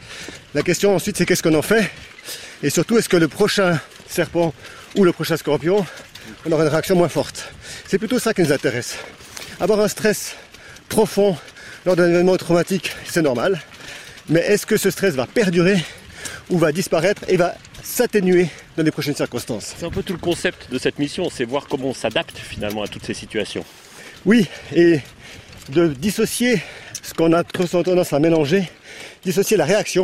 S11: La question ensuite, c'est qu'est-ce qu'on en fait? Et surtout, est-ce que le prochain serpent ou le prochain scorpion, on aura une réaction moins forte? C'est plutôt ça qui nous intéresse. Avoir un stress profond lors d'un événement traumatique, c'est normal. Mais est-ce que ce stress va perdurer ou va disparaître et va s'atténuer dans les prochaines circonstances?
S8: C'est un peu tout le concept de cette mission, c'est voir comment on s'adapte finalement à toutes ces situations.
S11: Oui, et de dissocier ce qu'on a trop tendance à mélanger, dissocier la réaction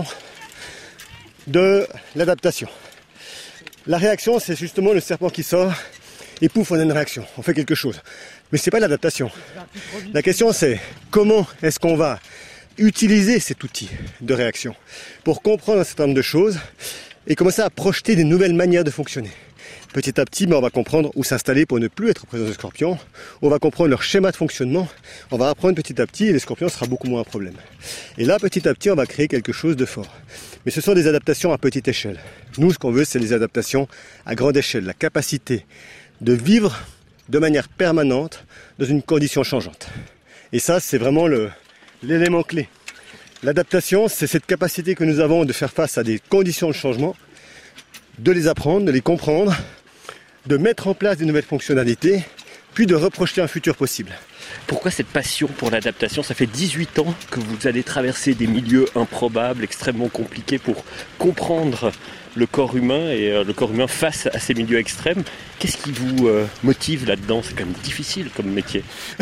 S11: de l'adaptation. La réaction, c'est justement le serpent qui sort et pouf, on a une réaction, on fait quelque chose. Mais c'est pas l'adaptation. La question c'est comment est-ce qu'on va utiliser cet outil de réaction pour comprendre un certain nombre de choses et commencer à projeter des nouvelles manières de fonctionner. Petit à petit, on va comprendre où s'installer pour ne plus être en présence de scorpions. On va comprendre leur schéma de fonctionnement. On va apprendre petit à petit et les scorpions sera beaucoup moins un problème. Et là, petit à petit, on va créer quelque chose de fort. Mais ce sont des adaptations à petite échelle. Nous, ce qu'on veut, c'est des adaptations à grande échelle. La capacité de vivre de manière permanente dans une condition changeante. Et ça, c'est vraiment l'élément clé. L'adaptation, c'est cette capacité que nous avons de faire face à des conditions de changement, de les apprendre, de les comprendre, de mettre en place des nouvelles fonctionnalités, puis de reprojeter un futur possible.
S8: Pourquoi cette passion pour l'adaptation? Ça fait 18 ans que vous allez traverser des milieux improbables, extrêmement compliqués pour comprendre le corps humain et le corps humain face à ces milieux extrêmes. Qu'est-ce qui vous motive là-dedans? C'est quand même difficile comme métier.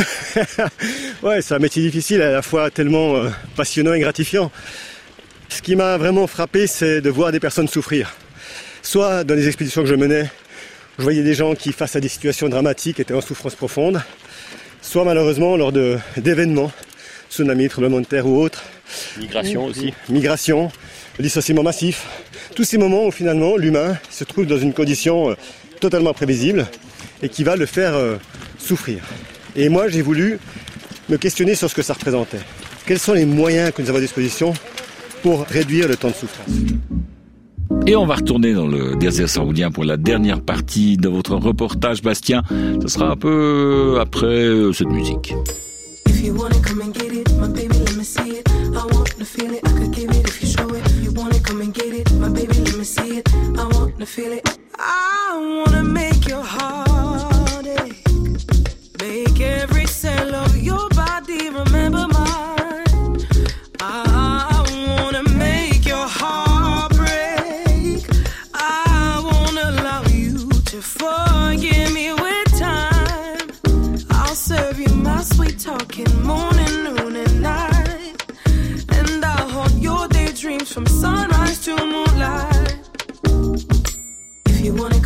S11: Ouais, c'est un métier difficile, à la fois tellement passionnant et gratifiant. Ce qui m'a vraiment frappé, c'est de voir des personnes souffrir. Soit dans les expéditions que je menais, je voyais des gens qui, face à des situations dramatiques, étaient en souffrance profonde, soit malheureusement lors d'événements, tsunami, tremblement de terre ou autres.
S8: Migration aussi.
S11: Migration, licenciement massif. Tous ces moments où finalement l'humain se trouve dans une condition totalement imprévisible et qui va le faire souffrir. Et moi j'ai voulu me questionner sur ce que ça représentait. Quels sont les moyens que nous avons à disposition pour réduire le temps de souffrance?
S2: Et on va retourner dans le désert saoudien pour la dernière partie de votre reportage, Bastien. Ce sera un peu après cette musique.
S14: Make every cell of your body remember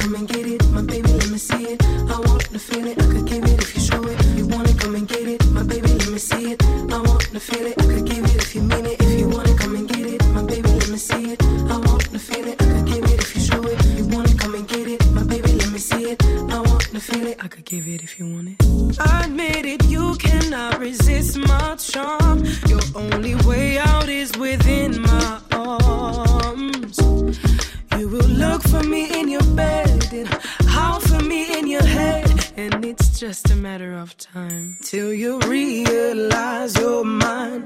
S14: come and get it, my baby, let me see it. I want to feel it, I could give it if you show it. If you want it, come and get it, my baby, let me see it. I want to feel it, I could give it if you mean it. If you want it, come and get it, my baby, let me see it. I want to feel it, I could give it if you show it. If you want it, come and get it, my baby, let me see it. I want to feel it, I could give it if you want it.
S15: I admit it, you cannot resist my charm. Your only way out is within my arms. You will look for me in your bed and howl for me in your head. And it's just a matter of time till you realize you're mine.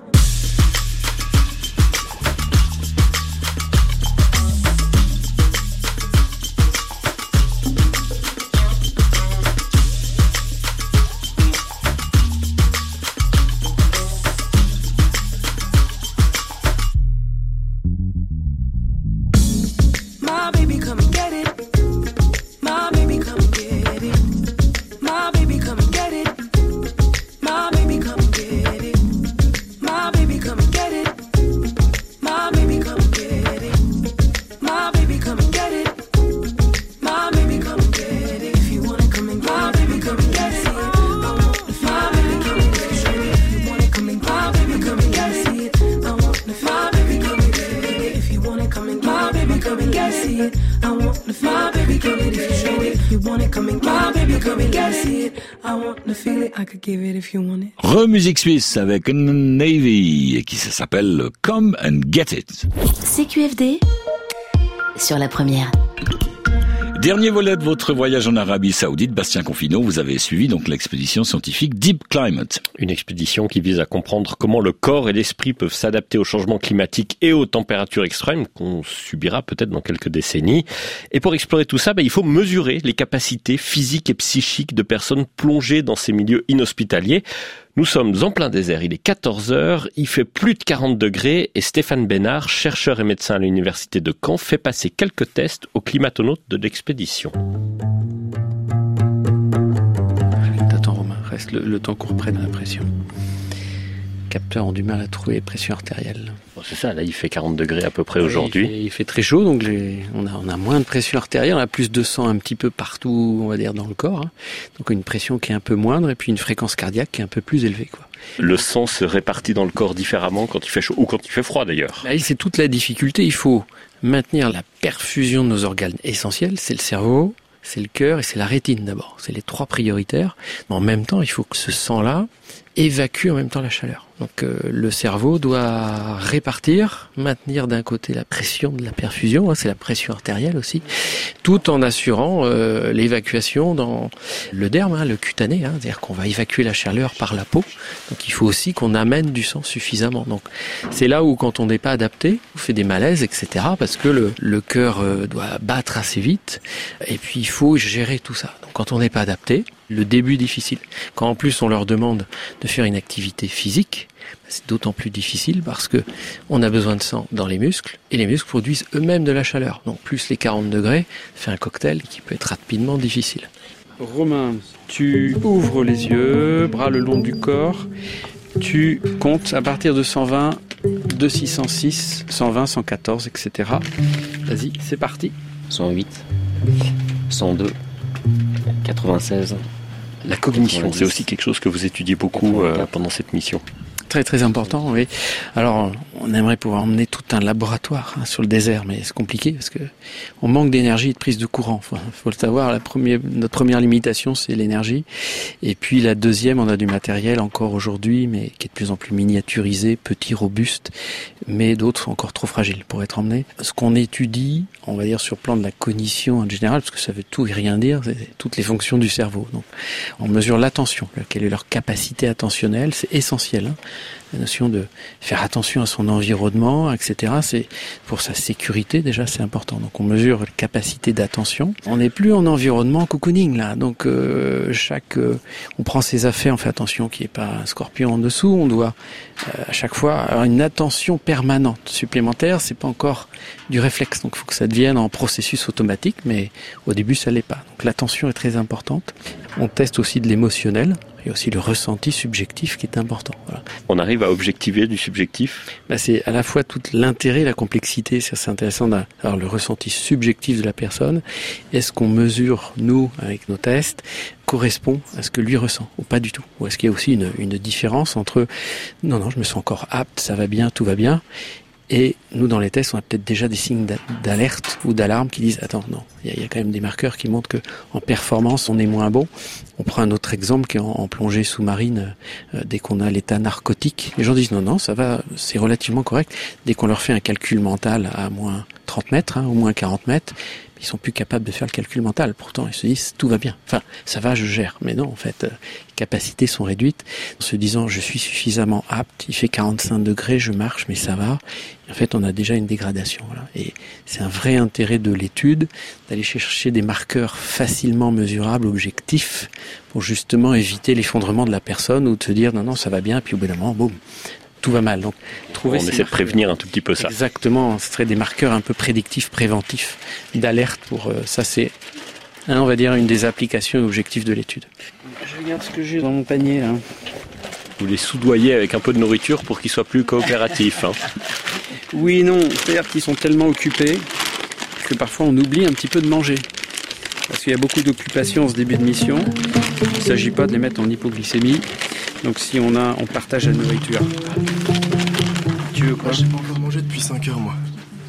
S14: My baby, come and get it. My baby, come and get it. My baby, come and get it. My baby, come and get it. My baby, come and get it. My baby, come and get it. My baby, come and get it. My baby, come and get it. If you wanna come and get it, my baby, come and get it. My baby, come and get it. If you wanna come and get it, my baby, come and get it. I want the my baby, come and get it. If you wanna come and get it, my baby, come and get it. I want the my baby, come and get it. If you wanna come and my baby, come and get it. I want to feel it, I could give it if you want it.
S2: Remusique suisse avec Navy et qui s'appelle Come and Get It.
S3: CQFD sur la première.
S2: Dernier volet de votre voyage en Arabie Saoudite, Bastien Confineau, vous avez suivi donc l'expédition scientifique Deep Climate.
S8: Une expédition qui vise à comprendre comment le corps et l'esprit peuvent s'adapter au changement climatique et aux températures extrêmes qu'on subira peut-être dans quelques décennies. Et pour explorer tout ça, il faut mesurer les capacités physiques et psychiques de personnes plongées dans ces milieux inhospitaliers. Nous sommes en plein désert, il est 14h, il fait plus de 40 degrés et Stéphane Bénard, chercheur et médecin à l'université de Caen, fait passer quelques tests aux climatonautes de l'expédition.
S10: Attends Romain, reste le temps qu'on reprenne la pression. Les capteurs ont du mal à trouver la pression artérielle.
S8: Bon, c'est ça, là il fait 40 degrés à peu près aujourd'hui.
S10: Il fait très chaud, donc on a moins de pression artérielle, on a plus de sang un petit peu partout, on va dire, dans le corps. Donc une pression qui est un peu moindre et puis une fréquence cardiaque qui est un peu plus élevée, quoi.
S8: Le sang se répartit dans le corps différemment quand il fait chaud ou quand il fait froid d'ailleurs.
S10: C'est toute la difficulté, il faut maintenir la perfusion de nos organes essentiels, c'est le cerveau, c'est le cœur et c'est la rétine d'abord. C'est les 3 prioritaires. Mais en même temps, il faut que ce sang-là évacue en même temps la chaleur. Donc le cerveau doit répartir, maintenir d'un côté la pression de la perfusion, c'est la pression artérielle aussi, tout en assurant l'évacuation dans le derme, le cutané, c'est-à-dire qu'on va évacuer la chaleur par la peau. Donc il faut aussi qu'on amène du sang suffisamment. Donc c'est là où quand on n'est pas adapté, on fait des malaises, etc. parce que le cœur doit battre assez vite et puis il faut gérer tout ça. Donc quand on n'est pas adapté, le début est difficile. Quand en plus on leur demande de faire une activité physique, c'est d'autant plus difficile parce que on a besoin de sang dans les muscles et les muscles produisent eux-mêmes de la chaleur. Donc plus les 40 degrés, fait un cocktail qui peut être rapidement difficile. Romain, tu ouvres les yeux, bras le long du corps, tu comptes à partir de 120, de 606, 120, 114, etc. Vas-y, c'est parti.
S16: 108, 102, 96.
S8: La cognition, c'est aussi quelque chose que vous étudiez beaucoup pendant cette mission.
S10: Très très important, oui. Alors, on aimerait pouvoir emmener tout un laboratoire sur le désert, mais c'est compliqué parce que on manque d'énergie et de prise de courant. Faut le savoir. Notre première limitation, c'est l'énergie. Et puis la deuxième, on a du matériel encore aujourd'hui, mais qui est de plus en plus miniaturisé, petit, robuste, mais d'autres encore trop fragiles pour être emmenés. Ce qu'on étudie, on va dire sur le plan de la cognition en général, parce que ça veut tout et rien dire, c'est toutes les fonctions du cerveau. Donc, on mesure l'attention, quelle est leur capacité attentionnelle, c'est essentiel. La notion de faire attention à son environnement, etc. C'est pour sa sécurité déjà, c'est important. Donc on mesure la capacité d'attention. On n'est plus en environnement cocooning là. Donc on prend ses affaires, on fait attention qu'il n'y ait pas un scorpion en dessous. On doit à chaque fois avoir une attention permanente supplémentaire. C'est pas encore du réflexe. Donc il faut que ça devienne en processus automatique, mais au début ça l'est pas. Donc l'attention est très importante. On teste aussi de l'émotionnel. Il y a aussi le ressenti subjectif qui est important. Voilà.
S8: On arrive à objectiver du subjectif ?
S10: C'est à la fois tout l'intérêt, la complexité. C'est intéressant d'avoir le ressenti subjectif de la personne. Est-ce qu'on mesure, nous, avec nos tests, correspond à ce que lui ressent ou pas du tout? Ou est-ce qu'il y a aussi une différence entre non, je me sens encore apte, ça va bien, tout va bien, et nous, dans les tests, on a peut-être déjà des signes d'alerte ou d'alarme qui disent attends, non, il y a quand même des marqueurs qui montrent que en performance, on est moins bon. On prend un autre exemple qui est en plongée sous-marine. Dès qu'on a l'état narcotique, les gens disent non, ça va, c'est relativement correct. Dès qu'on leur fait un calcul mental à moins 30 mètres ou moins 40 mètres, ils sont plus capables de faire le calcul mental. Pourtant, ils se disent tout va bien. Enfin, ça va, je gère. Mais non, en fait, les capacités sont réduites. En se disant je suis suffisamment apte, il fait 45 degrés, je marche, mais ça va. En fait, on a déjà une dégradation. Voilà. Et c'est un vrai intérêt de l'étude d'aller chercher des marqueurs facilement mesurables, objectifs, pour justement éviter l'effondrement de la personne ou de se dire non, ça va bien, puis au bout d'un moment, boum, tout va mal. Donc,
S8: on essaie de prévenir un tout petit peu ça.
S10: Exactement, ce serait des marqueurs un peu prédictifs, préventifs, d'alerte pour ça. C'est, on va dire, une des applications et objectifs de l'étude. Je regarde ce que j'ai dans mon panier là.
S8: Vous les soudoyez avec un peu de nourriture pour qu'ils soient plus coopératifs.
S10: Oui, non, c'est-à-dire qu'ils sont tellement occupés que parfois on oublie un petit peu de manger. Parce qu'il y a beaucoup d'occupations en ce début de mission. Il ne s'agit pas de les mettre en hypoglycémie. Donc si on partage la nourriture. Tu veux quoi?
S17: J'ai pas encore mangé depuis 5 heures, moi.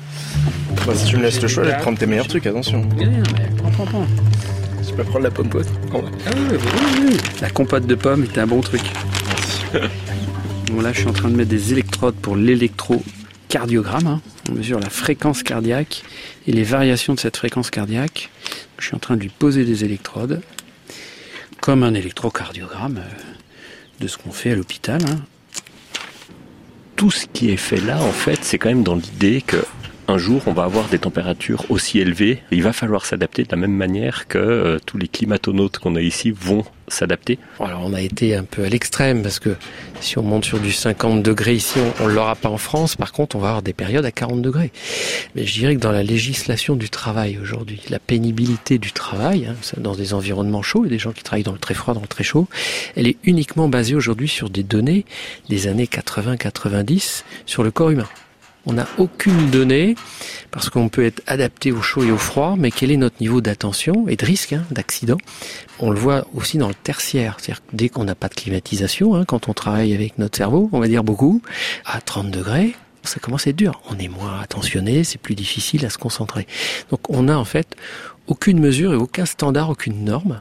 S17: Si tu me laisses le choix, je vais te prendre tes meilleurs trucs, attention.
S10: Mais prends.
S17: Je peux prendre la compote.
S10: Oui. La compote de pommes est un bon truc. Merci. Bon, là, je suis en train de mettre des électrodes pour l'électrocardiogramme. On mesure la fréquence cardiaque et les variations de cette fréquence cardiaque. Je suis en train de lui poser des électrodes, comme un électrocardiogramme de ce qu'on fait à l'hôpital.
S8: Tout ce qui est fait là, en fait, c'est quand même dans l'idée que un jour, on va avoir des températures aussi élevées. Il va falloir s'adapter de la même manière que tous les climatonautes qu'on a ici vont s'adapter.
S10: Alors, on a été un peu à l'extrême parce que si on monte sur du 50 degrés ici, on ne l'aura pas en France. Par contre, on va avoir des périodes à 40 degrés. Mais je dirais que dans la législation du travail aujourd'hui, la pénibilité du travail, dans des environnements chauds, il y a des gens qui travaillent dans le très froid, dans le très chaud, elle est uniquement basée aujourd'hui sur des données des années 80-90 sur le corps humain. On n'a aucune donnée, parce qu'on peut être adapté au chaud et au froid, mais quel est notre niveau d'attention et de risque d'accident? On le voit aussi dans le tertiaire, c'est-à-dire que dès qu'on n'a pas de climatisation, quand on travaille avec notre cerveau, on va dire beaucoup, à 30 degrés, ça commence à être dur. On est moins attentionné, c'est plus difficile à se concentrer. Donc on n'a en fait aucune mesure et aucun standard, aucune norme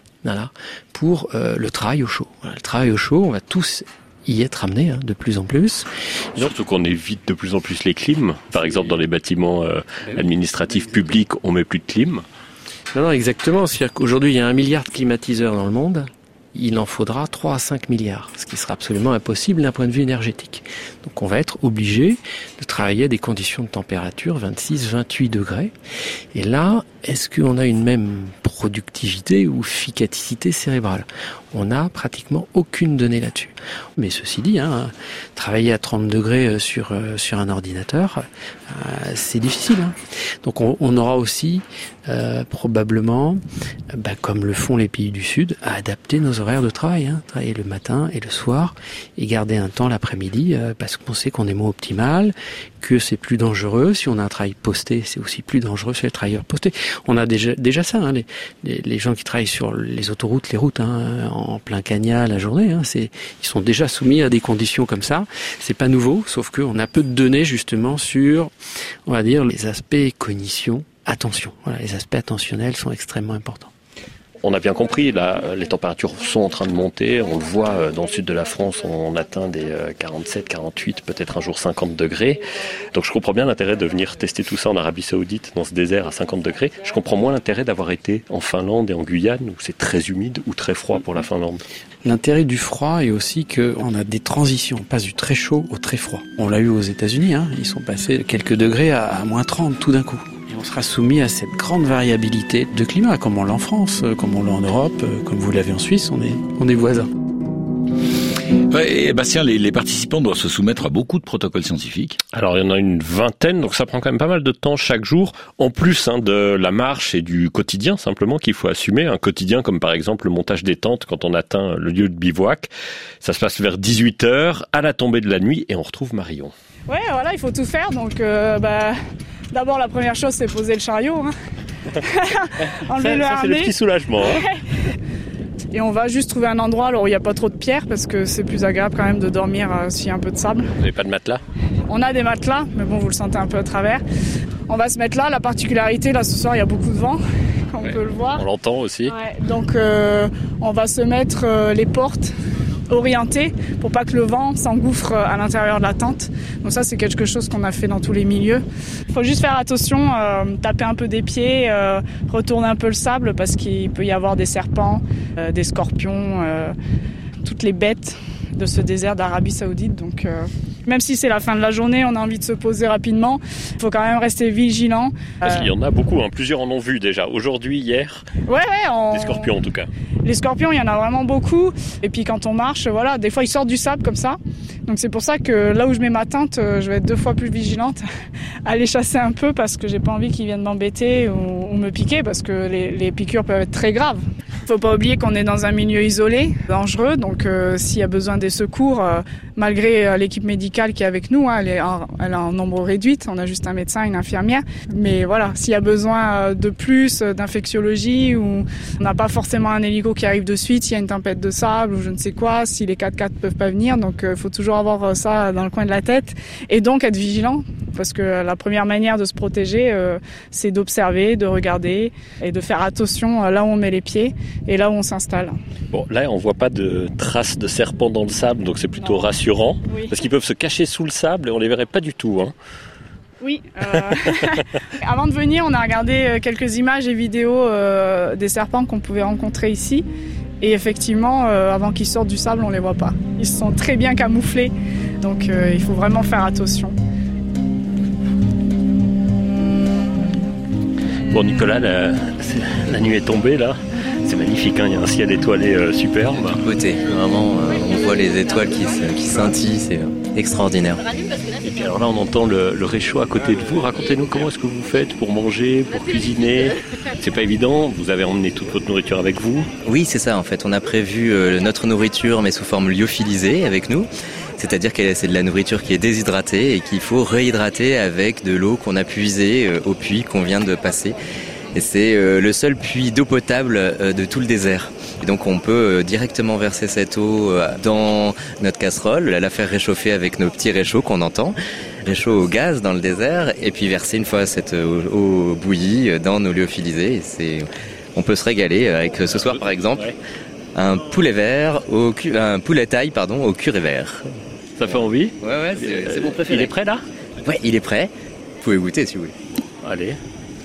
S10: pour le travail au chaud. Voilà, le travail au chaud, on va tous y être amené de plus en plus.
S8: Surtout qu'on évite de plus en plus les clims. Par exemple, dans les bâtiments administratifs publics, on met plus de clim.
S10: Non, exactement. C'est-à-dire qu'aujourd'hui, il y a 1 milliard de climatiseurs dans le monde. Il en faudra 3 à 5 milliards, ce qui sera absolument impossible d'un point de vue énergétique. Donc on va être obligé de travailler à des conditions de température 26-28 degrés. Et là, est-ce qu'on a une même productivité ou efficacité cérébrale? On n'a pratiquement aucune donnée là-dessus. Mais ceci dit, travailler à 30 degrés sur un ordinateur, c'est difficile. Donc on aura aussi probablement, comme le font les pays du Sud, à adapter nos horaires de travail. Travailler le matin et le soir et garder un temps l'après-midi parce qu'on sait qu'on est moins optimal, que c'est plus dangereux. Si on a un travail posté, c'est aussi plus dangereux chez les travailleurs postés. On a déjà ça, les gens qui travaillent sur les autoroutes, les routes, en plein cagnat la journée, ils sont déjà soumis à des conditions comme ça. C'est pas nouveau, sauf qu'on a peu de données justement sur, on va dire, les aspects cognition, attention. Voilà, les aspects attentionnels sont extrêmement importants.
S8: On a bien compris, là, les températures sont en train de monter. On le voit dans le sud de la France, on atteint des 47, 48, peut-être un jour 50 degrés. Donc je comprends bien l'intérêt de venir tester tout ça en Arabie Saoudite, dans ce désert à 50 degrés. Je comprends moins l'intérêt d'avoir été en Finlande et en Guyane, où c'est très humide ou très froid pour la Finlande.
S10: L'intérêt du froid est aussi qu'on a des transitions, on passe du très chaud au très froid. On l'a eu aux États-Unis, ils sont passés de quelques degrés à moins 30 tout d'un coup. Et on sera soumis à cette grande variabilité de climat, comme on l'a en France, comme on l'a en Europe, comme vous l'avez en Suisse, on est voisins.
S2: Ouais, et Bastien, les participants doivent se soumettre à beaucoup de protocoles scientifiques.
S8: Alors il y en a une vingtaine, donc ça prend quand même pas mal de temps chaque jour, en plus de la marche et du quotidien simplement qu'il faut assumer. Un quotidien comme par exemple le montage des tentes quand on atteint le lieu de bivouac. Ça se passe vers 18h, à la tombée de la nuit, et on retrouve Marion.
S13: Ouais, voilà, il faut tout faire. Donc, d'abord, la première chose, c'est poser le chariot. Hein. Enlever le harnais.
S8: C'est le petit soulagement. Hein.
S13: Et on va juste trouver un endroit où il n'y a pas trop de pierres, parce que c'est plus agréable quand même de dormir s'il y a un peu de sable.
S8: Vous n'avez pas de matelas ?
S13: On a des matelas, mais bon, vous le sentez un peu à travers. On va se mettre là. La particularité, là, ce soir, il y a beaucoup de vent. On peut le voir.
S8: On l'entend aussi.
S13: Ouais, donc, on va se mettre les portes orienté pour pas que le vent s'engouffre à l'intérieur de la tente. Donc ça, c'est quelque chose qu'on a fait dans tous les milieux. Il faut juste faire attention, taper un peu des pieds, retourner un peu le sable parce qu'il peut y avoir des serpents, des scorpions, toutes les bêtes de ce désert d'Arabie Saoudite. Donc même si c'est la fin de la journée, on a envie de se poser rapidement. Il faut quand même rester vigilant.
S8: Parce qu'il y en a beaucoup, plusieurs en ont vu déjà. Aujourd'hui, hier.
S13: Ouais,
S8: des scorpions en tout cas.
S13: Les scorpions, il y en a vraiment beaucoup. Et puis quand on marche, voilà, des fois ils sortent du sable comme ça. Donc c'est pour ça que là où je mets ma tente, je vais être 2 fois plus vigilante à les chasser un peu parce que j'ai pas envie qu'ils viennent m'embêter ou me piquer parce que les piqûres peuvent être très graves. Faut pas oublier qu'on est dans un milieu isolé, dangereux, donc s'il y a besoin des secours, malgré l'équipe médicale qui est avec nous, elle est en nombre réduit, on a juste un médecin, une infirmière, mais voilà, s'il y a besoin de plus, d'infectiologie, ou on n'a pas forcément un hélico qui arrive de suite, s'il y a une tempête de sable ou je ne sais quoi, si les 4x4 peuvent pas venir, donc faut toujours avoir ça dans le coin de la tête, et donc être vigilant, parce que la première manière de se protéger, c'est d'observer, de regarder, et de faire attention là où on met les pieds, et là où on s'installe.
S8: Bon, là, on voit pas de traces de serpents dans le sable, donc c'est plutôt rassurant, oui. Parce qu'ils peuvent se cacher sous le sable et on les verrait pas du tout. Hein.
S13: Oui. Avant de venir, on a regardé quelques images et vidéos des serpents qu'on pouvait rencontrer ici. Et effectivement, avant qu'ils sortent du sable, on les voit pas. Ils sont très bien camouflés, donc il faut vraiment faire attention.
S8: Bon, Nicolas, la nuit est tombée là. C'est magnifique, il y a un ciel étoilé superbe.
S9: Beauté, vraiment, on voit les étoiles qui scintillent, c'est extraordinaire.
S8: Et puis alors là, on entend le réchaud à côté de vous. Racontez-nous comment est-ce que vous faites pour manger, pour cuisiner. C'est pas évident, vous avez emmené toute votre nourriture avec vous.
S9: Oui, c'est ça en fait, on a prévu notre nourriture mais sous forme lyophilisée avec nous. C'est-à-dire que c'est de la nourriture qui est déshydratée et qu'il faut réhydrater avec de l'eau qu'on a puisée au puits qu'on vient de passer. Et c'est le seul puits d'eau potable de tout le désert. Et donc on peut directement verser cette eau dans notre casserole, la faire réchauffer avec nos petits réchauds qu'on entend, réchaud au gaz dans le désert, et puis verser une fois cette eau bouillie dans nos lyophilisés. On peut se régaler avec ce soir par exemple un poulet taille au curry vert.
S8: Ça fait envie ?
S9: Ouais, c'est mon préféré.
S8: Il est prêt là ?
S9: Ouais, il est prêt. Vous pouvez goûter si vous voulez.
S8: Allez.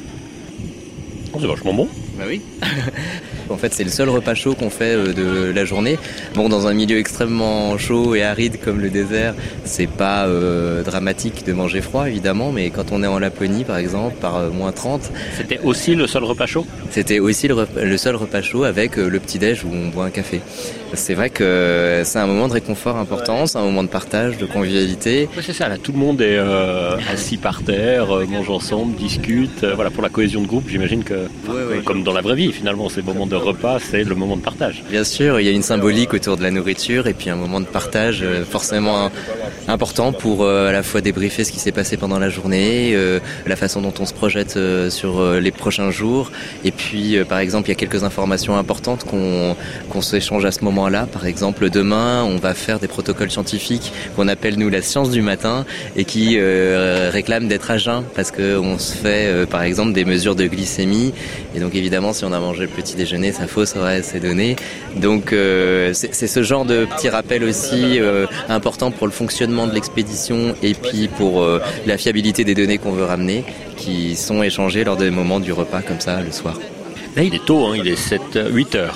S8: C'est vachement bon.
S9: Bah oui. En fait, c'est le seul repas chaud qu'on fait de la journée. Bon, dans un milieu extrêmement chaud et aride comme le désert, c'est pas dramatique de manger froid, évidemment, mais quand on est en Laponie, par exemple, par moins 30...
S8: C'était aussi le seul repas chaud ?
S9: C'était aussi le seul repas chaud avec le petit-déj où on boit un café. C'est vrai que c'est un moment de réconfort important, c'est un moment de partage, de convivialité.
S8: Ouais, c'est ça, là, tout le monde est assis par terre, mange ensemble, discute. Voilà, pour la cohésion de groupe, j'imagine que, comme dans la vraie vie, finalement, ces moments de repas, c'est le moment de partage.
S9: Bien sûr, il y a une symbolique autour de la nourriture et puis un moment de partage forcément important pour à la fois débriefer ce qui s'est passé pendant la journée, la façon dont on se projette sur les prochains jours. Et puis, par exemple, il y a quelques informations importantes qu'on s'échange à ce moment-là. Par exemple, demain, on va faire des protocoles scientifiques qu'on appelle, nous, la science du matin et qui réclament d'être à jeun parce qu'on se fait, par exemple, des mesures de glycémie. Et donc, évidemment, si on a mangé le petit déjeuner, ça fausserait ces données. Donc, c'est ce genre de petit rappel aussi important pour le fonctionnement de l'expédition et puis pour la fiabilité des données qu'on veut ramener qui sont échangées lors des moments du repas comme ça, le soir.
S8: Là, il est tôt, il est 8 heures.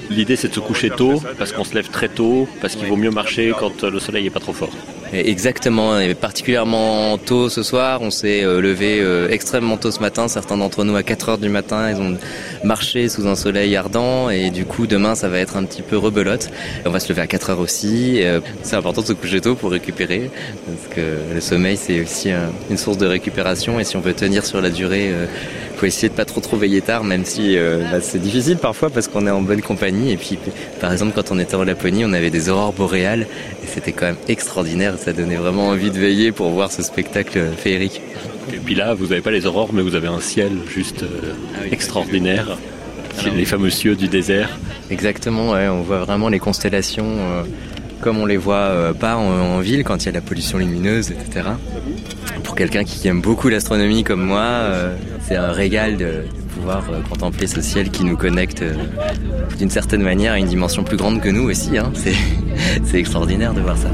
S8: L'idée, c'est de se coucher tôt, parce qu'on se lève très tôt, parce qu'il vaut mieux marcher quand le soleil est pas trop fort.
S9: Exactement, et particulièrement tôt ce soir, on s'est levé extrêmement tôt ce matin, certains d'entre nous à 4h du matin, ils ont marché sous un soleil ardent et du coup demain ça va être un petit peu rebelote. On va se lever à 4h aussi, c'est important de se coucher tôt pour récupérer, parce que le sommeil c'est aussi une source de récupération et si on veut tenir sur la durée, faut essayer de pas trop veiller tard, même si c'est difficile parfois parce qu'on est en bonne compagnie. Et puis par exemple quand on était en Laponie, on avait des aurores boréales et c'était quand même extraordinaire. Ça donnait vraiment envie de veiller pour voir ce spectacle féerique.
S8: Et puis là, vous n'avez pas les aurores, mais vous avez un ciel juste extraordinaire. Les fameux cieux du désert.
S9: Exactement, ouais, on voit vraiment les constellations comme on les voit pas en ville quand il y a la pollution lumineuse, etc. Pour quelqu'un qui aime beaucoup l'astronomie comme moi, c'est un régal de pouvoir contempler ce ciel qui nous connecte d'une certaine manière à une dimension plus grande que nous aussi. Hein. C'est extraordinaire de voir ça.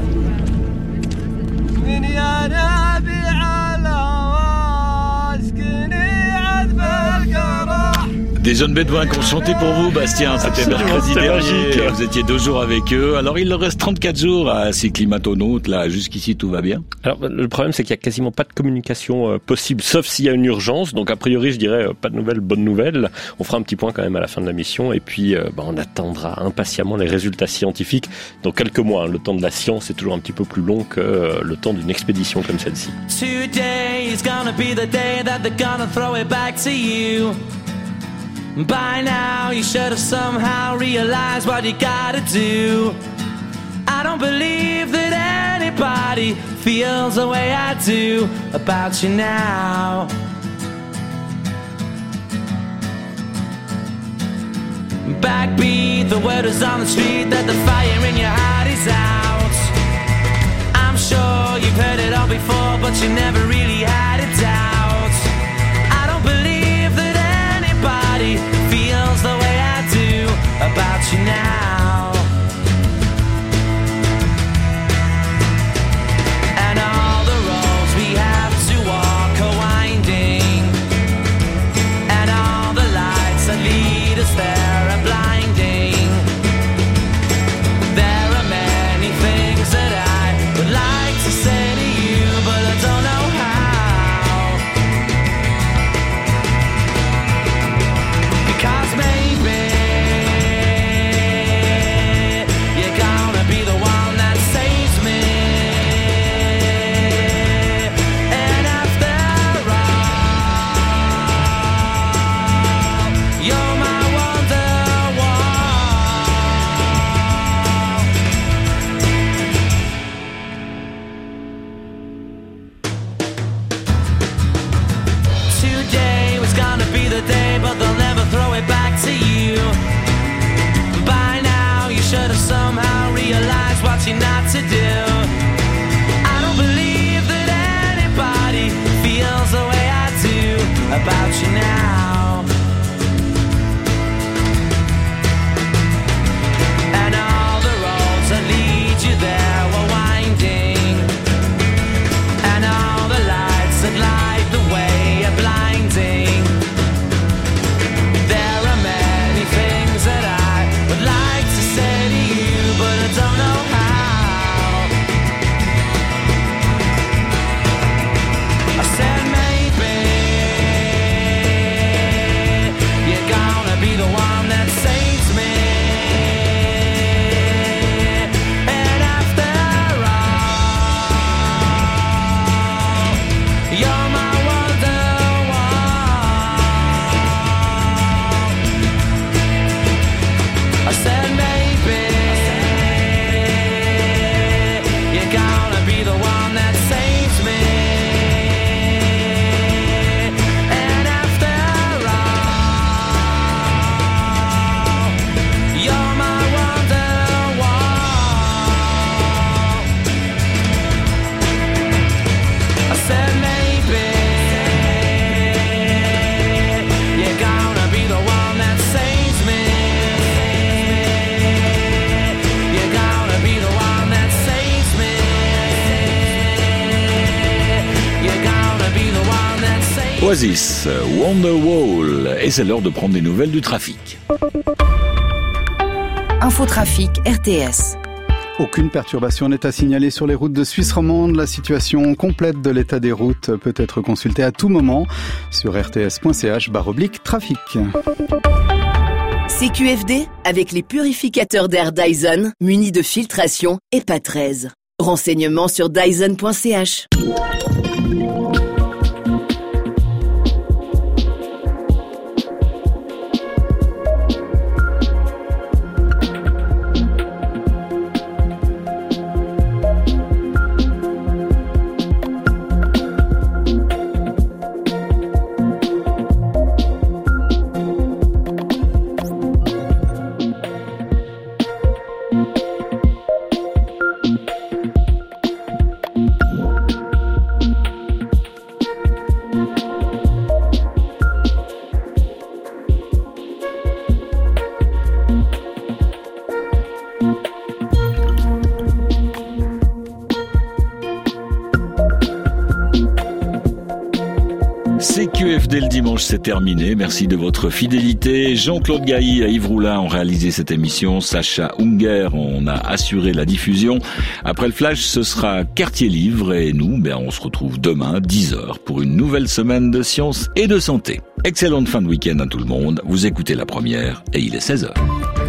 S2: Des jeunes bédouins qui ont chanté pour vous, Bastien, c'était mercredi dernier. Magique. Vous étiez 2 jours avec eux. Alors, il leur reste 34 jours à ces climatonautes, là. Jusqu'ici, tout va bien?
S8: Alors, le problème, c'est qu'il y a quasiment pas de communication possible, sauf s'il y a une urgence. Donc, a priori, je dirais, pas de nouvelles, bonnes nouvelles. On fera un petit point quand même à la fin de la mission. Et puis, on attendra impatiemment les résultats scientifiques dans quelques mois. Le temps de la science est toujours un petit peu plus long que le temps d'une expédition comme celle-ci.
S14: Today is gonna be the day that they're gonna throw it back to you. By now you should have somehow realized what you gotta do. I don't believe that anybody feels the way I do about you now. Backbeat, the word is on the street that the fire in your heart is out. I'm sure you've heard it all before, but you never really had it out. I don't believe that anybody feels the way I do about you now. And all the roads we have to walk are winding, and all the lights that lead us there are blinding. There are many things that I would like to say to you, but I don't know how. Because maybe you're gonna be the one that saves me. And after all, you're my Wonderwall. Today was gonna be the day, but they'll never throw it back to you. By now you should have somehow realized what you're not to do. I don't believe that anybody feels the way I do about you now. And all the roads that lead you there were winding, and all the lights that light the way are blinding. There are many things that I would like to say to you, but I don't know how. I said maybe you're gonna be the one that saves me. And after all, you're my Wonderwall. I said maybe you're gonna be the one that saves me. And after all, you're my Wonderwall. I said maybe you're gonna be the one that saves me. You're gonna be the one that saves me. You're gonna be the one that saves me.
S2: Oasis, Wonderwall. Et c'est l'heure de prendre des nouvelles du trafic.
S18: Infotrafic RTS.
S19: Aucune perturbation n'est à signaler sur les routes de Suisse romande. La situation complète de l'état des routes peut être consultée à tout moment sur rts.ch/trafic.
S1: CQFD avec les purificateurs d'air Dyson munis de filtration EPA 13. Renseignements sur dyson.ch.
S2: CQFD le dimanche, c'est terminé. Merci de votre fidélité. Jean-Claude Gailly et Yves Roulin ont réalisé cette émission. Sacha Unger, on a assuré la diffusion. Après le flash, ce sera Quartier Livre et nous, on se retrouve demain, 10h, pour une nouvelle semaine de sciences et de santé. Excellente fin de week-end à tout le monde. Vous écoutez La Première et il est 16h.